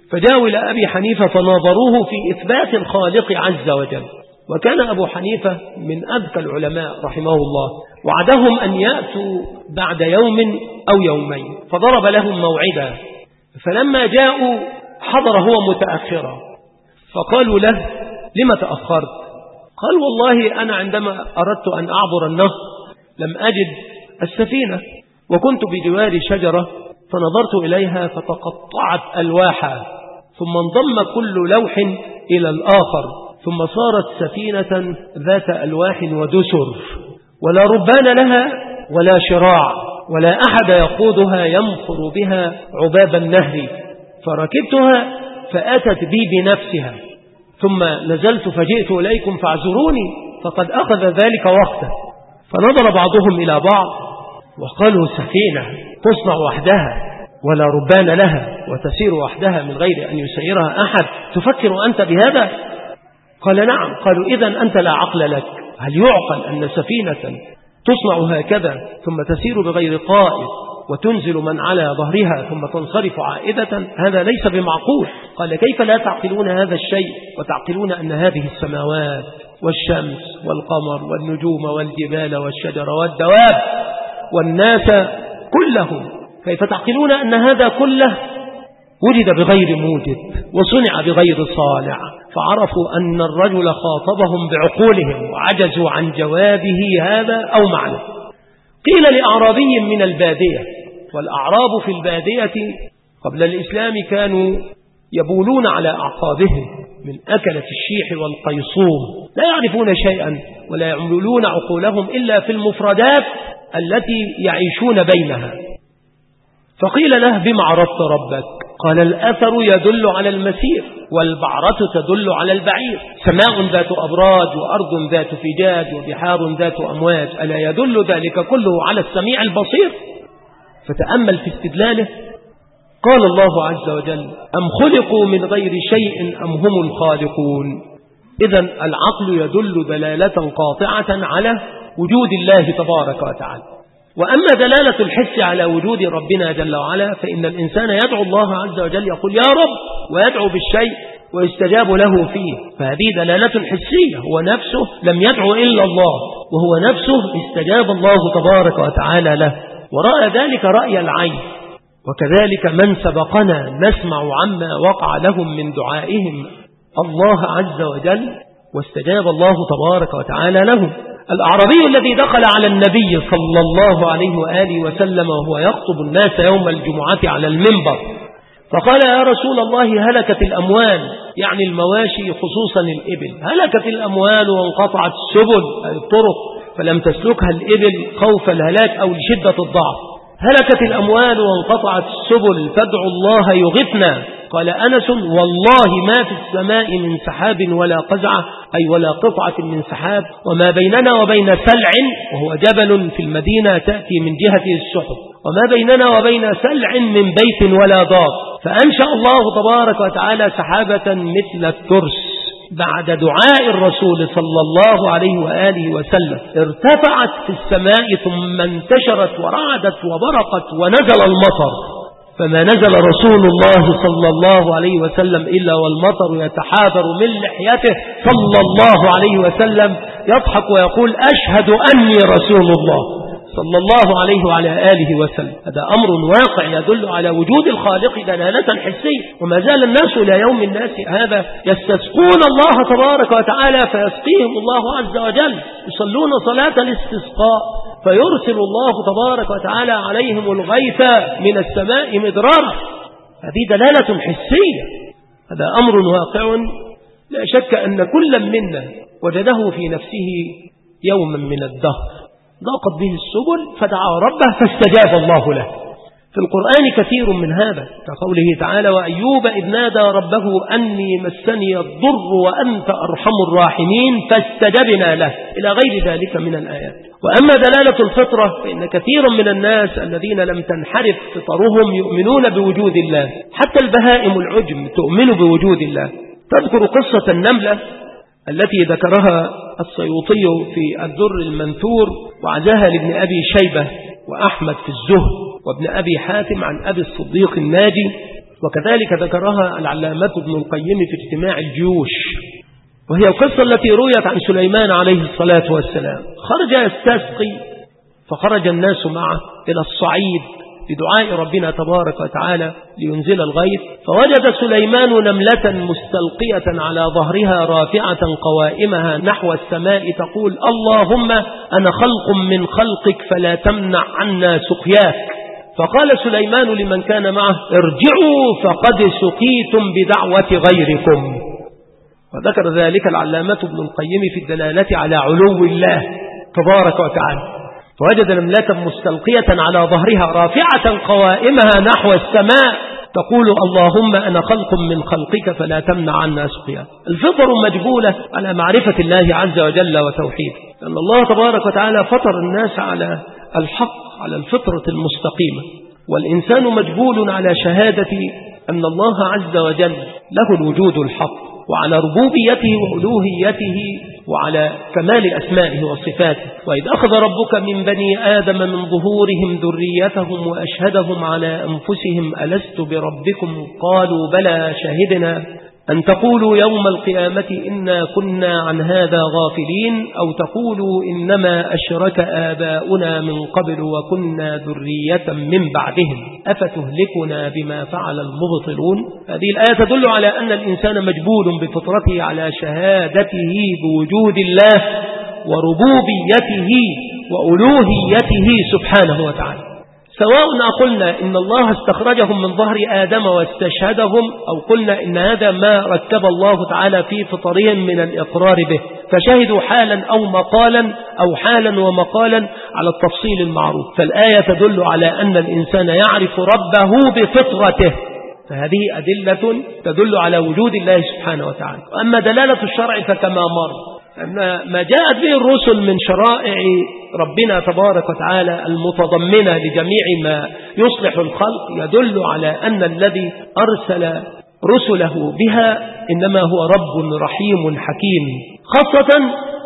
فجاءوا إلى أبي حنيفة فناظروه في إثبات الخالق عز وجل. وكان أبو حنيفة من أذكى العلماء رحمه الله، وعدهم أن يأتوا بعد يوم أو يومين، فضرب لهم موعدا. فلما جاءوا حضر هو متأخرا، فقالوا له: لما تأخرت؟ قال: والله أنا عندما أردت أن أعبر النهر لم أجد السفينة، وكنت بجوار شجرة فنظرت إليها فتقطعت ألواحها، ثم انضم كل لوح إلى الآخر، ثم صارت سفينة ذات ألواح ودسر، ولا ربان لها ولا شراع، ولا أحد يقودها ينفر بها عباب النهر، فركبتها فأتت بي بنفسها، ثم نزلت فجئت إليكم فاعذروني فقد أخذ ذلك وقته. فنظر بعضهم إلى بعض وقالوا: سفينة تصنع وحدها ولا ربان لها وتسير وحدها من غير أن يسيرها أحد، تفكر أنت بهذا؟ قال: نعم. قالوا: إذن أنت لا عقل لك. هل يعقل أن سفينة تصنع هكذا ثم تسير بغير قائد وتنزل من على ظهرها ثم تنصرف عائدة؟ هذا ليس بمعقول. قال: كيف لا تعقلون هذا الشيء وتعقلون أن هذه السماوات والشمس والقمر والنجوم والجبال والشجر والدواب والناس كلهم، كيف تعقلون أن هذا كله وجد بغير موجد وصنع بغير صانع؟ فعرفوا أن الرجل خاطبهم بعقولهم وعجزوا عن جوابه هذا أو معنى. قيل لأعرابي من البادية، والأعراب في البادية قبل الإسلام كانوا يبولون على أعقابهم من أكلة الشيح والقيصوم، لا يعرفون شيئا ولا يعملون عقولهم إلا في المفردات التي يعيشون بينها. فقيل له: بما عرفت ربك؟ قال: الأثر يدل على المسير، والبعرة تدل على البعير، سماء ذات أبراج وأرض ذات فجاج وبحار ذات أمواج، ألا يدل ذلك كله على السميع البصير؟ فتأمل في استدلاله. قال الله عز وجل: أم خلقوا من غير شيء أم هم الخالقون؟ إذن العقل يدل دلالة قاطعة على وجود الله تبارك وتعالى. وأما دلالة الحس على وجود ربنا جل وعلا فإن الإنسان يدعو الله عز وجل، يقول يا رب، ويدعو بالشيء ويستجاب له فيه، فهذه دلالة حسية. هو نفسه لم يدعو إلا الله، وهو نفسه استجاب الله تبارك وتعالى له ورأى ذلك رأي العين. وكذلك من سبقنا نسمع عما وقع لهم من دعائهم الله عز وجل واستجاب الله تبارك وتعالى لهم. الأعرابي الذي دخل على النبي صلى الله عليه وآله وسلم وهو يخطب الناس يوم الجمعة على المنبر، فقال: يا رسول الله، هلكت الأموال، يعني المواشي خصوصا الإبل، هلكت الأموال وانقطعت السبل أي الطرق، فلم تسلكها الإبل خوف الهلاك أو لشدة الضعف. هلكت الأموال وانقطعت السبل فادعوا الله يغثنا. قال أنس: والله ما في السماء من سحاب ولا قزعة أي ولا قطعة من سحاب، وما بيننا وبين سلع، وهو جبل في المدينة تأتي من جهة السحب، وما بيننا وبين سلع من بيت ولا دار، فأنشأ الله تبارك وتعالى سحابة مثل الترس بعد دعاء الرسول صلى الله عليه وآله وسلم، ارتفعت في السماء ثم انتشرت ورعدت وبرقت ونزل المطر، فما نزل رسول الله صلى الله عليه وسلم إلا والمطر يتحاذر من لحيته صلى الله عليه وسلم، يضحك ويقول: أشهد أني رسول الله صلى الله عليه وعلى آله وسلم. هذا أمر واقع يدل على وجود الخالق دلالة حسية. وما زال الناس إلى يوم الناس هذا يستسقون الله تبارك وتعالى فيسقيهم الله عز وجل، يصلون صلاة الاستسقاء فيرسل الله تبارك وتعالى عليهم الغيث من السماء مدرارا. هذه دلالة حسية، هذا أمر واقع لا شك أن كل منا وجده في نفسه يوما من الدهر ضاقت به السبل فدعا ربه فاستجاب الله له. في القرآن كثير من هذا، كقوله تعالى: وأيوب إذ نادى ربه أني مسني الضر وأنت أرحم الراحمين فاستجبنا له، إلى غير ذلك من الآيات. وأما دلالة الفطرة فإن كثير من الناس الذين لم تنحرف فطرهم يؤمنون بوجود الله، حتى البهائم العجم تؤمن بوجود الله. تذكر قصة النملة التي ذكرها السيوطي في الدر المنثور وعزاها لابن أبي شيبة وأحمد في الزهد وابن أبي حاتم عن أبي الصديق الناجي وكذلك ذكرها العلامة ابن القيم في اجتماع الجيوش، وهي القصة التي رويت عن سليمان عليه الصلاة والسلام. خرج يستسقي، فخرج الناس معه إلى الصعيد بدعاء ربنا تبارك وتعالى لينزل الغيث، فوجد سليمان نملة مستلقية على ظهرها رافعة قوائمها نحو السماء تقول: اللهم أنا خلق من خلقك فلا تمنع عنا سقياك. فقال سليمان لمن كان معه: ارجعوا فقد سقيتم بدعوة غيركم. وذكر ذلك العلامة ابن القيم في الدلالة على علو الله تبارك وتعالى. فوجد نملة مستلقية على ظهرها رافعة قوائمها نحو السماء تقول: اللهم أنا خلق من خلقك فلا تمنع عنا سقيا. الفطر مجبولة على معرفة الله عز وجل وتوحيده، لأن الله تبارك وتعالى فطر الناس على الحق، على الفطرة المستقيمة، والإنسان مجبول على شهادة أن الله عز وجل له الوجود الحق، وعلى ربوبيته وألوهيته، وعلى كمال أسمائه وصفاته. وإذ أخذ ربك من بني آدم من ظهورهم ذريتهم وأشهدهم على أنفسهم ألست بربكم قالوا بلى شهدنا أن تقولوا يوم القيامة إنا كنا عن هذا غافلين أو تقولوا إنما أشرك آباؤنا من قبل وكنا ذرية من بعدهم أفتهلكنا بما فعل المبطلون. هذه الآية تدل على أن الإنسان مجبول بفطرته على شهادته بوجود الله وربوبيته وألوهيته سبحانه وتعالى، سواء قلنا إن الله استخرجهم من ظهر آدم واستشهدهم، أو قلنا إن هذا ما ركب الله تعالى في فطرهم من الإقرار به، فشهدوا حالا أو مقالا أو حالا ومقالا على التفصيل المعروف. فالآية تدل على أن الإنسان يعرف ربه بفطرته، فهذه أدلة تدل على وجود الله سبحانه وتعالى. أما دلالة الشرع فكما مر أن ما جاءت به الرسل من شرائع ربنا تبارك وتعالى المتضمنة لجميع ما يصلح الخلق يدل على أن الذي أرسل رسله بها إنما هو رب رحيم حكيم، خاصة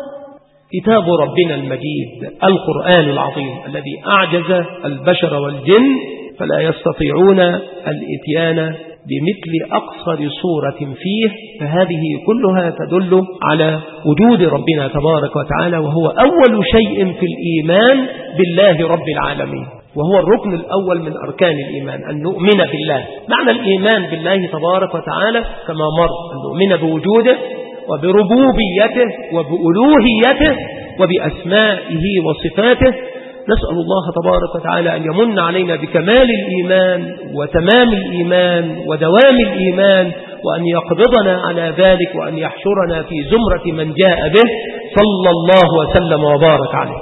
كتاب ربنا المجيد القرآن العظيم الذي أعجز البشر والجن فلا يستطيعون الإتيان بمثل أقصر صورة فيه. فهذه كلها تدل على وجود ربنا تبارك وتعالى، وهو أول شيء في الإيمان بالله رب العالمين، وهو الركن الأول من أركان الإيمان أن نؤمن بالله. معنى الإيمان بالله تبارك وتعالى كما مر أن نؤمن بوجوده وبربوبيته وبألوهيته وبأسمائه وصفاته. نسأل الله تبارك وتعالى أن يمن علينا بكمال الإيمان وتمام الإيمان ودوام الإيمان، وأن يقبضنا على ذلك، وأن يحشرنا في زمرة من جاء به صلى الله وسلم وبارك عليه.